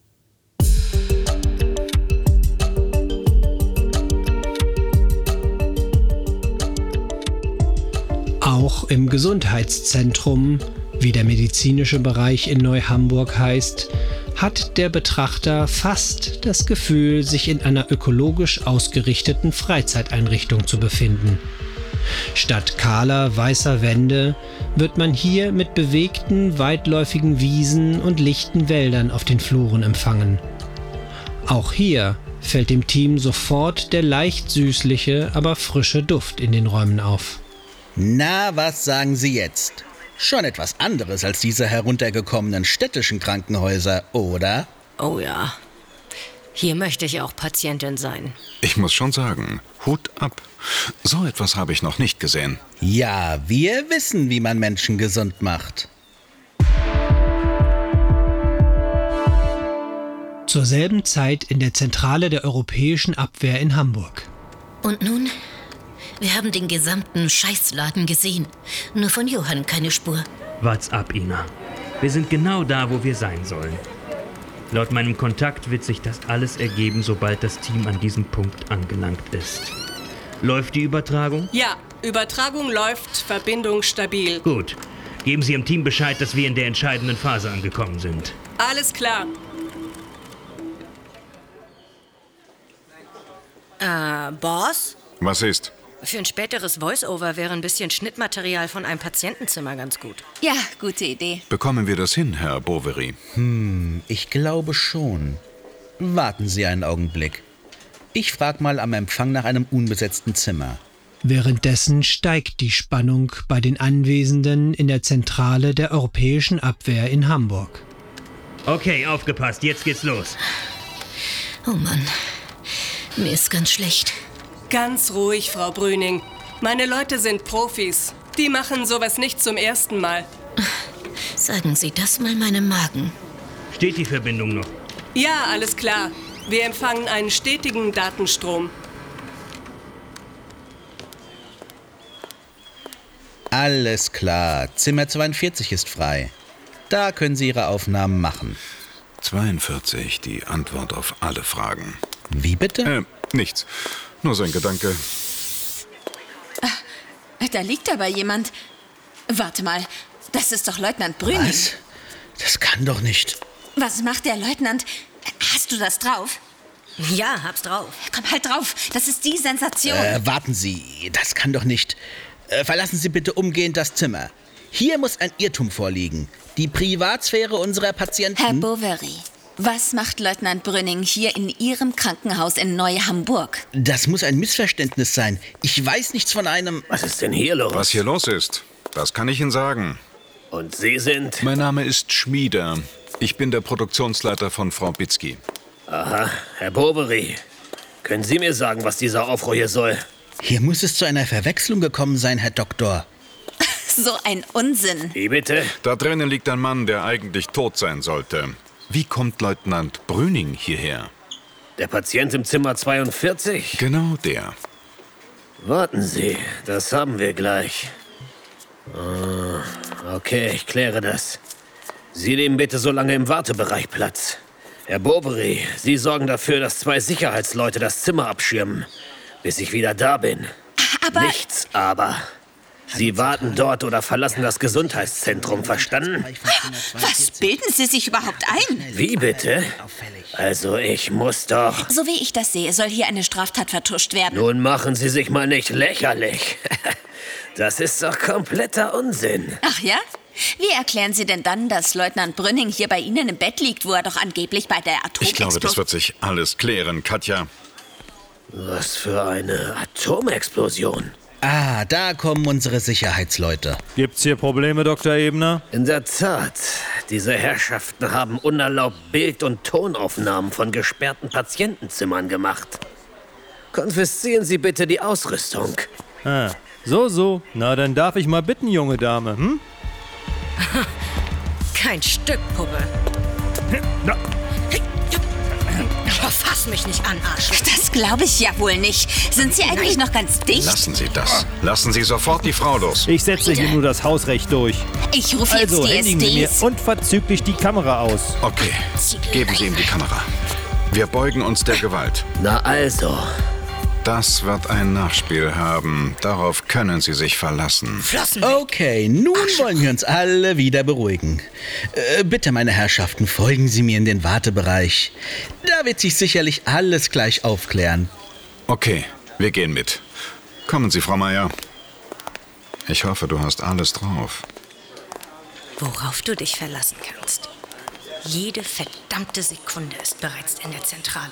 S3: Auch im Gesundheitszentrum, wie der medizinische Bereich in Neu-Hamburg heißt, hat der Betrachter fast das Gefühl, sich in einer ökologisch ausgerichteten Freizeiteinrichtung zu befinden. Statt kahler, weißer Wände wird man hier mit bewegten, weitläufigen Wiesen und lichten Wäldern auf den Fluren empfangen. Auch hier fällt dem Team sofort der leicht süßliche, aber frische Duft in den Räumen auf.
S6: Na, was sagen Sie jetzt? Schon etwas anderes als diese heruntergekommenen städtischen Krankenhäuser, oder?
S5: Oh ja. Hier möchte ich auch Patientin sein.
S11: Ich muss schon sagen, Hut ab. So etwas habe ich noch nicht gesehen.
S6: Ja, wir wissen, wie man Menschen gesund macht.
S3: Zur selben Zeit in der Zentrale der Europäischen Abwehr in Hamburg.
S16: Und nun? Wir haben den gesamten Scheißladen gesehen. Nur von Johann keine Spur.
S15: Wart's ab, Ina. Wir sind genau da, wo wir sein sollen. Laut meinem Kontakt wird sich das alles ergeben, sobald das Team an diesem Punkt angelangt ist. Läuft die Übertragung?
S10: Ja, Übertragung läuft, Verbindung stabil.
S15: Gut. Geben Sie Ihrem Team Bescheid, dass wir in der entscheidenden Phase angekommen sind.
S10: Alles klar.
S5: Äh, Boss?
S11: Was ist?
S5: Für ein späteres Voice-Over wäre ein bisschen Schnittmaterial von einem Patientenzimmer ganz gut.
S7: Ja, gute Idee.
S11: Bekommen wir das hin, Herr Boveri?
S6: Hm, ich glaube schon. Warten Sie einen Augenblick. Ich frage mal am Empfang nach einem unbesetzten Zimmer.
S3: Währenddessen steigt die Spannung bei den Anwesenden in der Zentrale der Europäischen Abwehr in Hamburg.
S15: Okay, aufgepasst, jetzt geht's los.
S16: Oh Mann, mir ist ganz schlecht.
S10: Ganz ruhig, Frau Brüning. Meine Leute sind Profis. Die machen sowas nicht zum ersten Mal.
S16: Sagen Sie das mal meinem Magen.
S15: Steht die Verbindung noch?
S10: Ja, alles klar. Wir empfangen einen stetigen Datenstrom.
S6: Alles klar. Zimmer zweiundvierzig ist frei. Da können Sie Ihre Aufnahmen machen.
S11: zweiundvierzig, die Antwort auf alle Fragen.
S6: Wie bitte?
S11: Äh, nichts. Nur so ein Gedanke.
S7: Ah, da liegt aber jemand. Warte mal, das ist doch Leutnant Brüning.
S6: Was? Das kann doch nicht.
S7: Was macht der Leutnant? Hast du das drauf?
S5: Ja, hab's drauf.
S7: Komm halt drauf, das ist die Sensation.
S6: Äh, warten Sie, das kann doch nicht. Äh, verlassen Sie bitte umgehend das Zimmer. Hier muss ein Irrtum vorliegen. Die Privatsphäre unserer Patienten...
S7: Herr Bovary, was macht Leutnant Brüning hier in Ihrem Krankenhaus in Neu-Hamburg?
S6: Das muss ein Missverständnis sein. Ich weiß nichts von einem...
S12: Was ist denn hier los?
S11: Was hier los ist, das kann ich Ihnen sagen.
S12: Und Sie sind?
S11: Mein Name ist Schmieder. Ich bin der Produktionsleiter von Frau Bitzky.
S12: Aha, Herr Bovary. Können Sie mir sagen, was dieser Aufruhr hier soll?
S6: Hier muss es zu einer Verwechslung gekommen sein, Herr Doktor.
S7: So ein Unsinn.
S12: Wie bitte?
S11: Da drinnen liegt ein Mann, der eigentlich tot sein sollte. Wie kommt Leutnant Brüning hierher?
S12: Der Patient im Zimmer zweiundvierzig?
S11: Genau der.
S12: Warten Sie, das haben wir gleich. Ah, okay, ich kläre das. Sie nehmen bitte so lange im Wartebereich Platz. Herr Bovary, Sie sorgen dafür, dass zwei Sicherheitsleute das Zimmer abschirmen, bis ich wieder da bin.
S7: Aber...
S12: Nichts aber. Sie warten dort oder verlassen das Gesundheitszentrum, verstanden?
S7: Was bilden Sie sich überhaupt ein?
S12: Wie bitte? Also ich muss doch...
S7: So wie ich das sehe, soll hier eine Straftat vertuscht werden.
S12: Nun machen Sie sich mal nicht lächerlich. Das ist doch kompletter Unsinn.
S7: Ach ja? Wie erklären Sie denn dann, dass Leutnant Brüning hier bei Ihnen im Bett liegt, wo er doch angeblich bei der Atomexplosion...
S11: Ich glaube, das wird sich alles klären, Katja.
S12: Was für eine Atomexplosion?
S6: Ah, da kommen unsere Sicherheitsleute.
S17: Gibt's hier Probleme, Doktor Ebner?
S12: In der Tat. Diese Herrschaften haben unerlaubt Bild- und Tonaufnahmen von gesperrten Patientenzimmern gemacht. Konfiszieren Sie bitte die Ausrüstung.
S17: Ah, so, so. Na, dann darf ich mal bitten, junge Dame, hm?
S5: Kein Stück Puppe.
S17: Na.
S5: Fass mich nicht an, Arsch.
S7: Das glaube ich ja wohl nicht. Sind Sie eigentlich noch ganz dicht?
S11: Lassen Sie das. Lassen Sie sofort die Frau los.
S17: Ich setze hier nur das Hausrecht durch.
S7: Ich rufe jetzt
S17: also,
S7: die
S17: händigen Sie mir
S7: S Ds.
S17: unverzüglich die Kamera aus.
S11: Okay, geben Sie ihm die Kamera. Wir beugen uns der Gewalt.
S12: Na also.
S11: Das wird ein Nachspiel haben. Darauf können Sie sich verlassen.
S6: Okay, nun wollen wir uns alle wieder beruhigen. Äh, bitte, meine Herrschaften, folgen Sie mir in den Wartebereich. Da wird sich sicherlich alles gleich aufklären.
S11: Okay, wir gehen mit. Kommen Sie, Frau Meier. Ich hoffe, du hast alles drauf.
S5: Worauf du dich verlassen kannst. Jede verdammte Sekunde ist bereits in der Zentrale.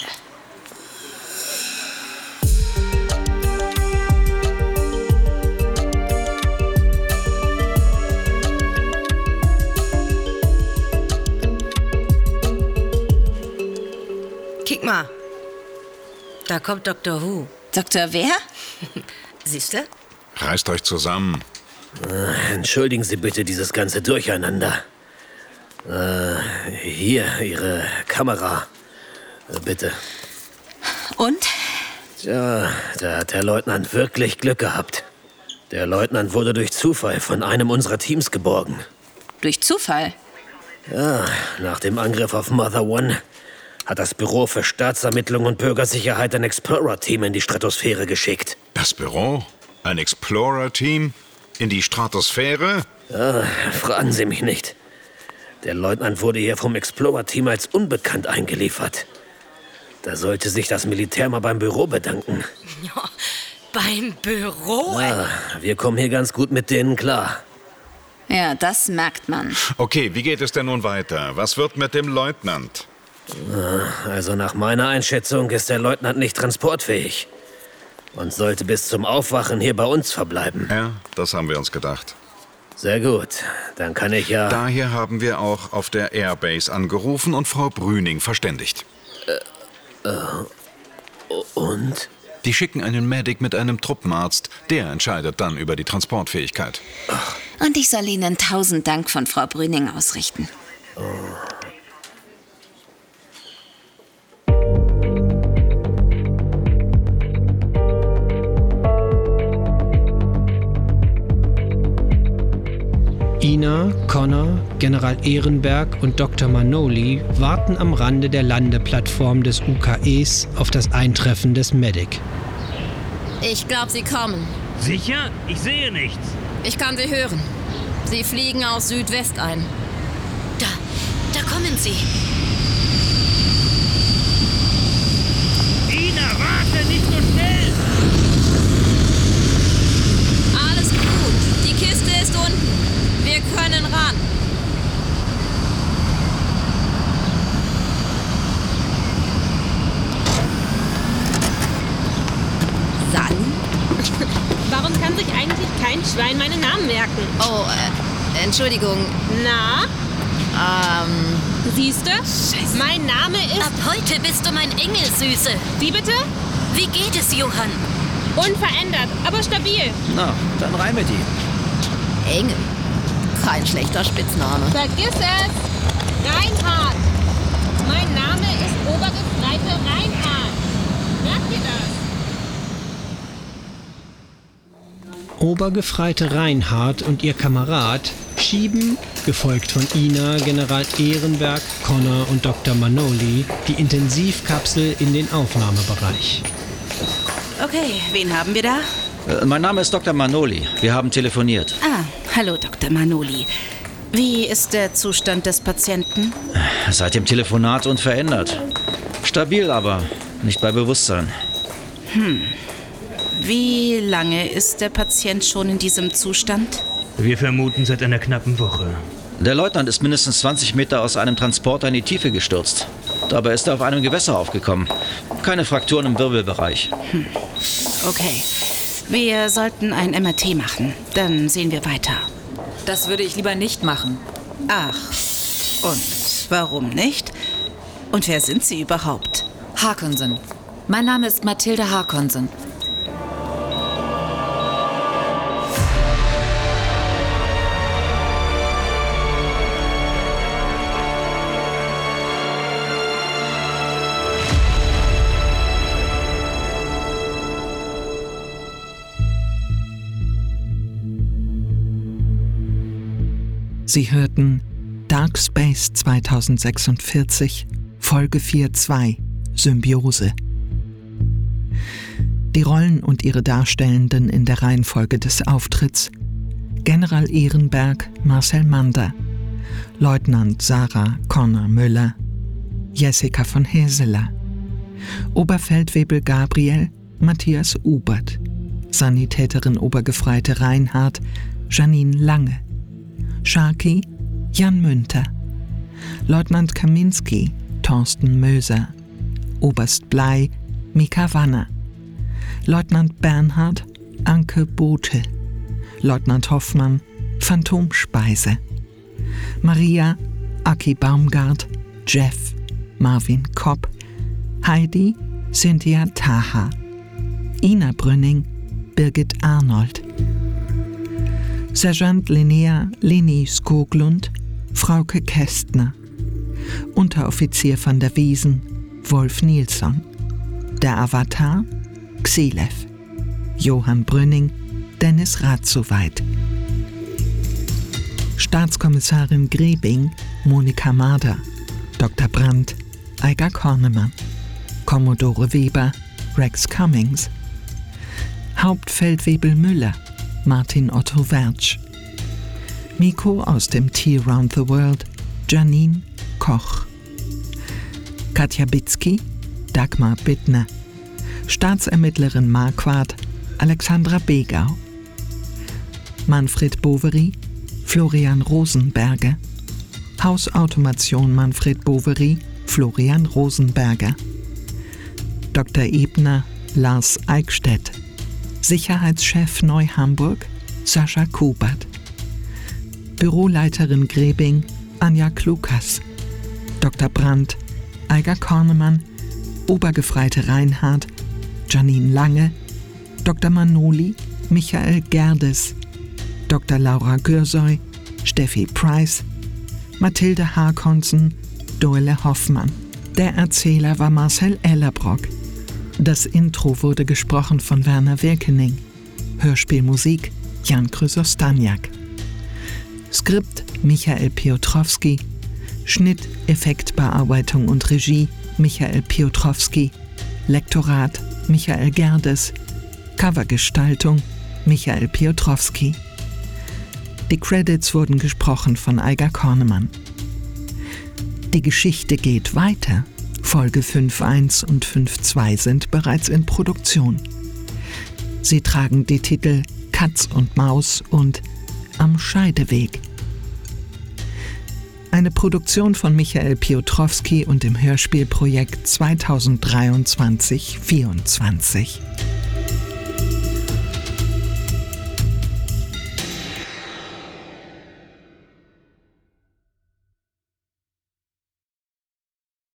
S5: Kick mal. Da kommt Doktor Who.
S7: Doktor wer?
S5: Siehst du?
S11: Reißt euch zusammen.
S12: Äh, entschuldigen Sie bitte dieses ganze Durcheinander. Äh, hier, Ihre Kamera. Äh, bitte.
S7: Und?
S12: Tja, da hat der Leutnant wirklich Glück gehabt. Der Leutnant wurde durch Zufall von einem unserer Teams geborgen.
S7: Durch Zufall?
S12: Ja, nach dem Angriff auf Mother One hat das Büro für Staatsermittlung und Bürgersicherheit ein Explorer-Team in die Stratosphäre geschickt.
S11: Das Büro? Ein Explorer-Team? In die Stratosphäre?
S12: Ja, fragen Sie mich nicht. Der Leutnant wurde hier vom Explorer-Team als unbekannt eingeliefert. Da sollte sich das Militär mal beim Büro bedanken.
S5: Ja, beim Büro?
S12: Ja, wir kommen hier ganz gut mit denen klar.
S7: Ja, das merkt man.
S11: Okay, wie geht es denn nun weiter? Was wird mit dem Leutnant?
S12: Also nach meiner Einschätzung ist der Leutnant nicht transportfähig und sollte bis zum Aufwachen hier bei uns verbleiben.
S11: Ja, das haben wir uns gedacht.
S12: Sehr gut, dann kann ich ja...
S11: Daher haben wir auch auf der Airbase angerufen und Frau Brüning verständigt.
S12: Äh, äh, und?
S11: Die schicken einen Medic mit einem Truppenarzt. Der entscheidet dann über die Transportfähigkeit.
S7: Und ich soll Ihnen tausend Dank von Frau Brüning ausrichten.
S3: Ina, Connor, General Ehrenberg und Doktor Manoli warten am Rande der Landeplattform des U K Es auf das Eintreffen des Medic.
S20: Ich glaube, sie kommen.
S15: Sicher? Ich sehe nichts.
S20: Ich kann sie hören. Sie fliegen aus Südwest ein.
S16: Da, da kommen sie.
S15: Ina, warte, nicht so schnell!
S20: Alles gut. Die Kiste ist unten. Wir können ran. Sally?
S14: Warum kann sich eigentlich kein Schwein meinen Namen merken?
S20: Oh, äh, Entschuldigung.
S14: Na?
S20: Ähm...
S14: Siehste? Scheiße. Mein Name ist...
S16: Ab heute bist du mein Engel, Süße.
S14: Wie bitte?
S16: Wie geht es, Johann?
S14: Unverändert, aber stabil.
S13: Na, dann rein mit ihm.
S20: Engel? Kein schlechter Spitzname.
S14: Vergiss es! Reinhard! Mein Name ist Obergefreite Reinhard. Merkt ihr das?
S3: Obergefreite Reinhard und ihr Kamerad schieben, gefolgt von Ina, General Ehrenberg, Connor und Doktor Manoli, die Intensivkapsel in den Aufnahmebereich.
S23: Okay, wen haben wir da?
S13: Äh, mein Name ist Doktor Manoli. Wir haben telefoniert.
S23: Ah, hallo Doktor Manoli. Wie ist der Zustand des Patienten?
S13: Seit dem Telefonat unverändert. Stabil, aber nicht bei Bewusstsein.
S23: Hm. Wie lange ist der Patient schon in diesem Zustand?
S15: Wir vermuten seit einer knappen Woche.
S13: Der Leutnant ist mindestens zwanzig Meter aus einem Transporter in die Tiefe gestürzt. Dabei ist er auf einem Gewässer aufgekommen. Keine Frakturen im Wirbelbereich.
S23: Hm. Okay. Wir sollten ein M R T machen. Dann sehen wir weiter.
S21: Das würde ich lieber nicht machen.
S23: Ach, und warum nicht? Und wer sind Sie überhaupt?
S21: Harkonsen. Mein Name ist Mathilde Harkonsen.
S22: Sie hörten Dark Space zweitausendsechsundvierzig, Folge vier Punkt zwei, Symbiose. Die Rollen und ihre Darstellenden in der Reihenfolge des Auftritts: General Ehrenberg Marcel Mander, Leutnant Sarah Connor Müller, Jessica von Heseler, Oberfeldwebel Gabriel Matthias Ubert, Sanitäterin Obergefreite Reinhard Janine Lange, Sharky Jan Münter, Leutnant Kaminski Thorsten Möser, Oberst Blei Mika Wanner, Leutnant Bernhard Anke Bote, Leutnant Hoffmann Phantomspeise, Maria Aki Baumgart Jeff Marvin Kopp, Heidi Cynthia Taha, Ina Brünning Birgit Arnold, Sergeant Linnea Leni Skoglund, Frauke Kästner, Unteroffizier van der Wiesen, Wolf Nilsson, der Avatar, Xilev, Johann Brünning, Dennis Ratsoweit, Staatskommissarin Grebing, Monika Marder, Doktor Brandt, Eiger Kornemann, Kommodore Weber, Rex Cummings, Hauptfeldwebel Müller, Martin Otto Wertsch, Miko aus dem Tea Round the World, Janine Koch, Katja Bitzky, Dagmar Bittner, Staatsermittlerin Marquardt, Alexandra Begau, Manfred Boveri, Florian Rosenberger, Hausautomation Manfred Boveri, Florian Rosenberger, Doktor Ebner, Lars Eickstedt, Sicherheitschef Neu-Hamburg, Sascha Kubert, Büroleiterin Grebing, Anja Klukas, Doktor Brandt, Eiger Kornemann, Obergefreite Reinhard, Janine Lange, Doktor Manoli, Michael Gerdes, Doktor Laura Gürsoy, Steffi Price, Mathilde Harkonsen, Doyle Hoffmann. Der Erzähler war Marcel Ellerbrock. Das Intro wurde gesprochen von Werner Wilkening. Hörspielmusik Jan Krysostaniak. Skript Michael Piotrowski. Schnitt, Effektbearbeitung und Regie Michael Piotrowski. Lektorat Michael Gerdes. Covergestaltung Michael Piotrowski. Die Credits wurden gesprochen von Eiger Kornemann. Die Geschichte geht weiter. Folge fünf Punkt eins und fünf Punkt zwei sind bereits in Produktion. Sie tragen die Titel Katz und Maus und Am Scheideweg. Eine Produktion von Michael Piotrowski und dem Hörspielprojekt zweitausenddreiundzwanzig vierundzwanzig.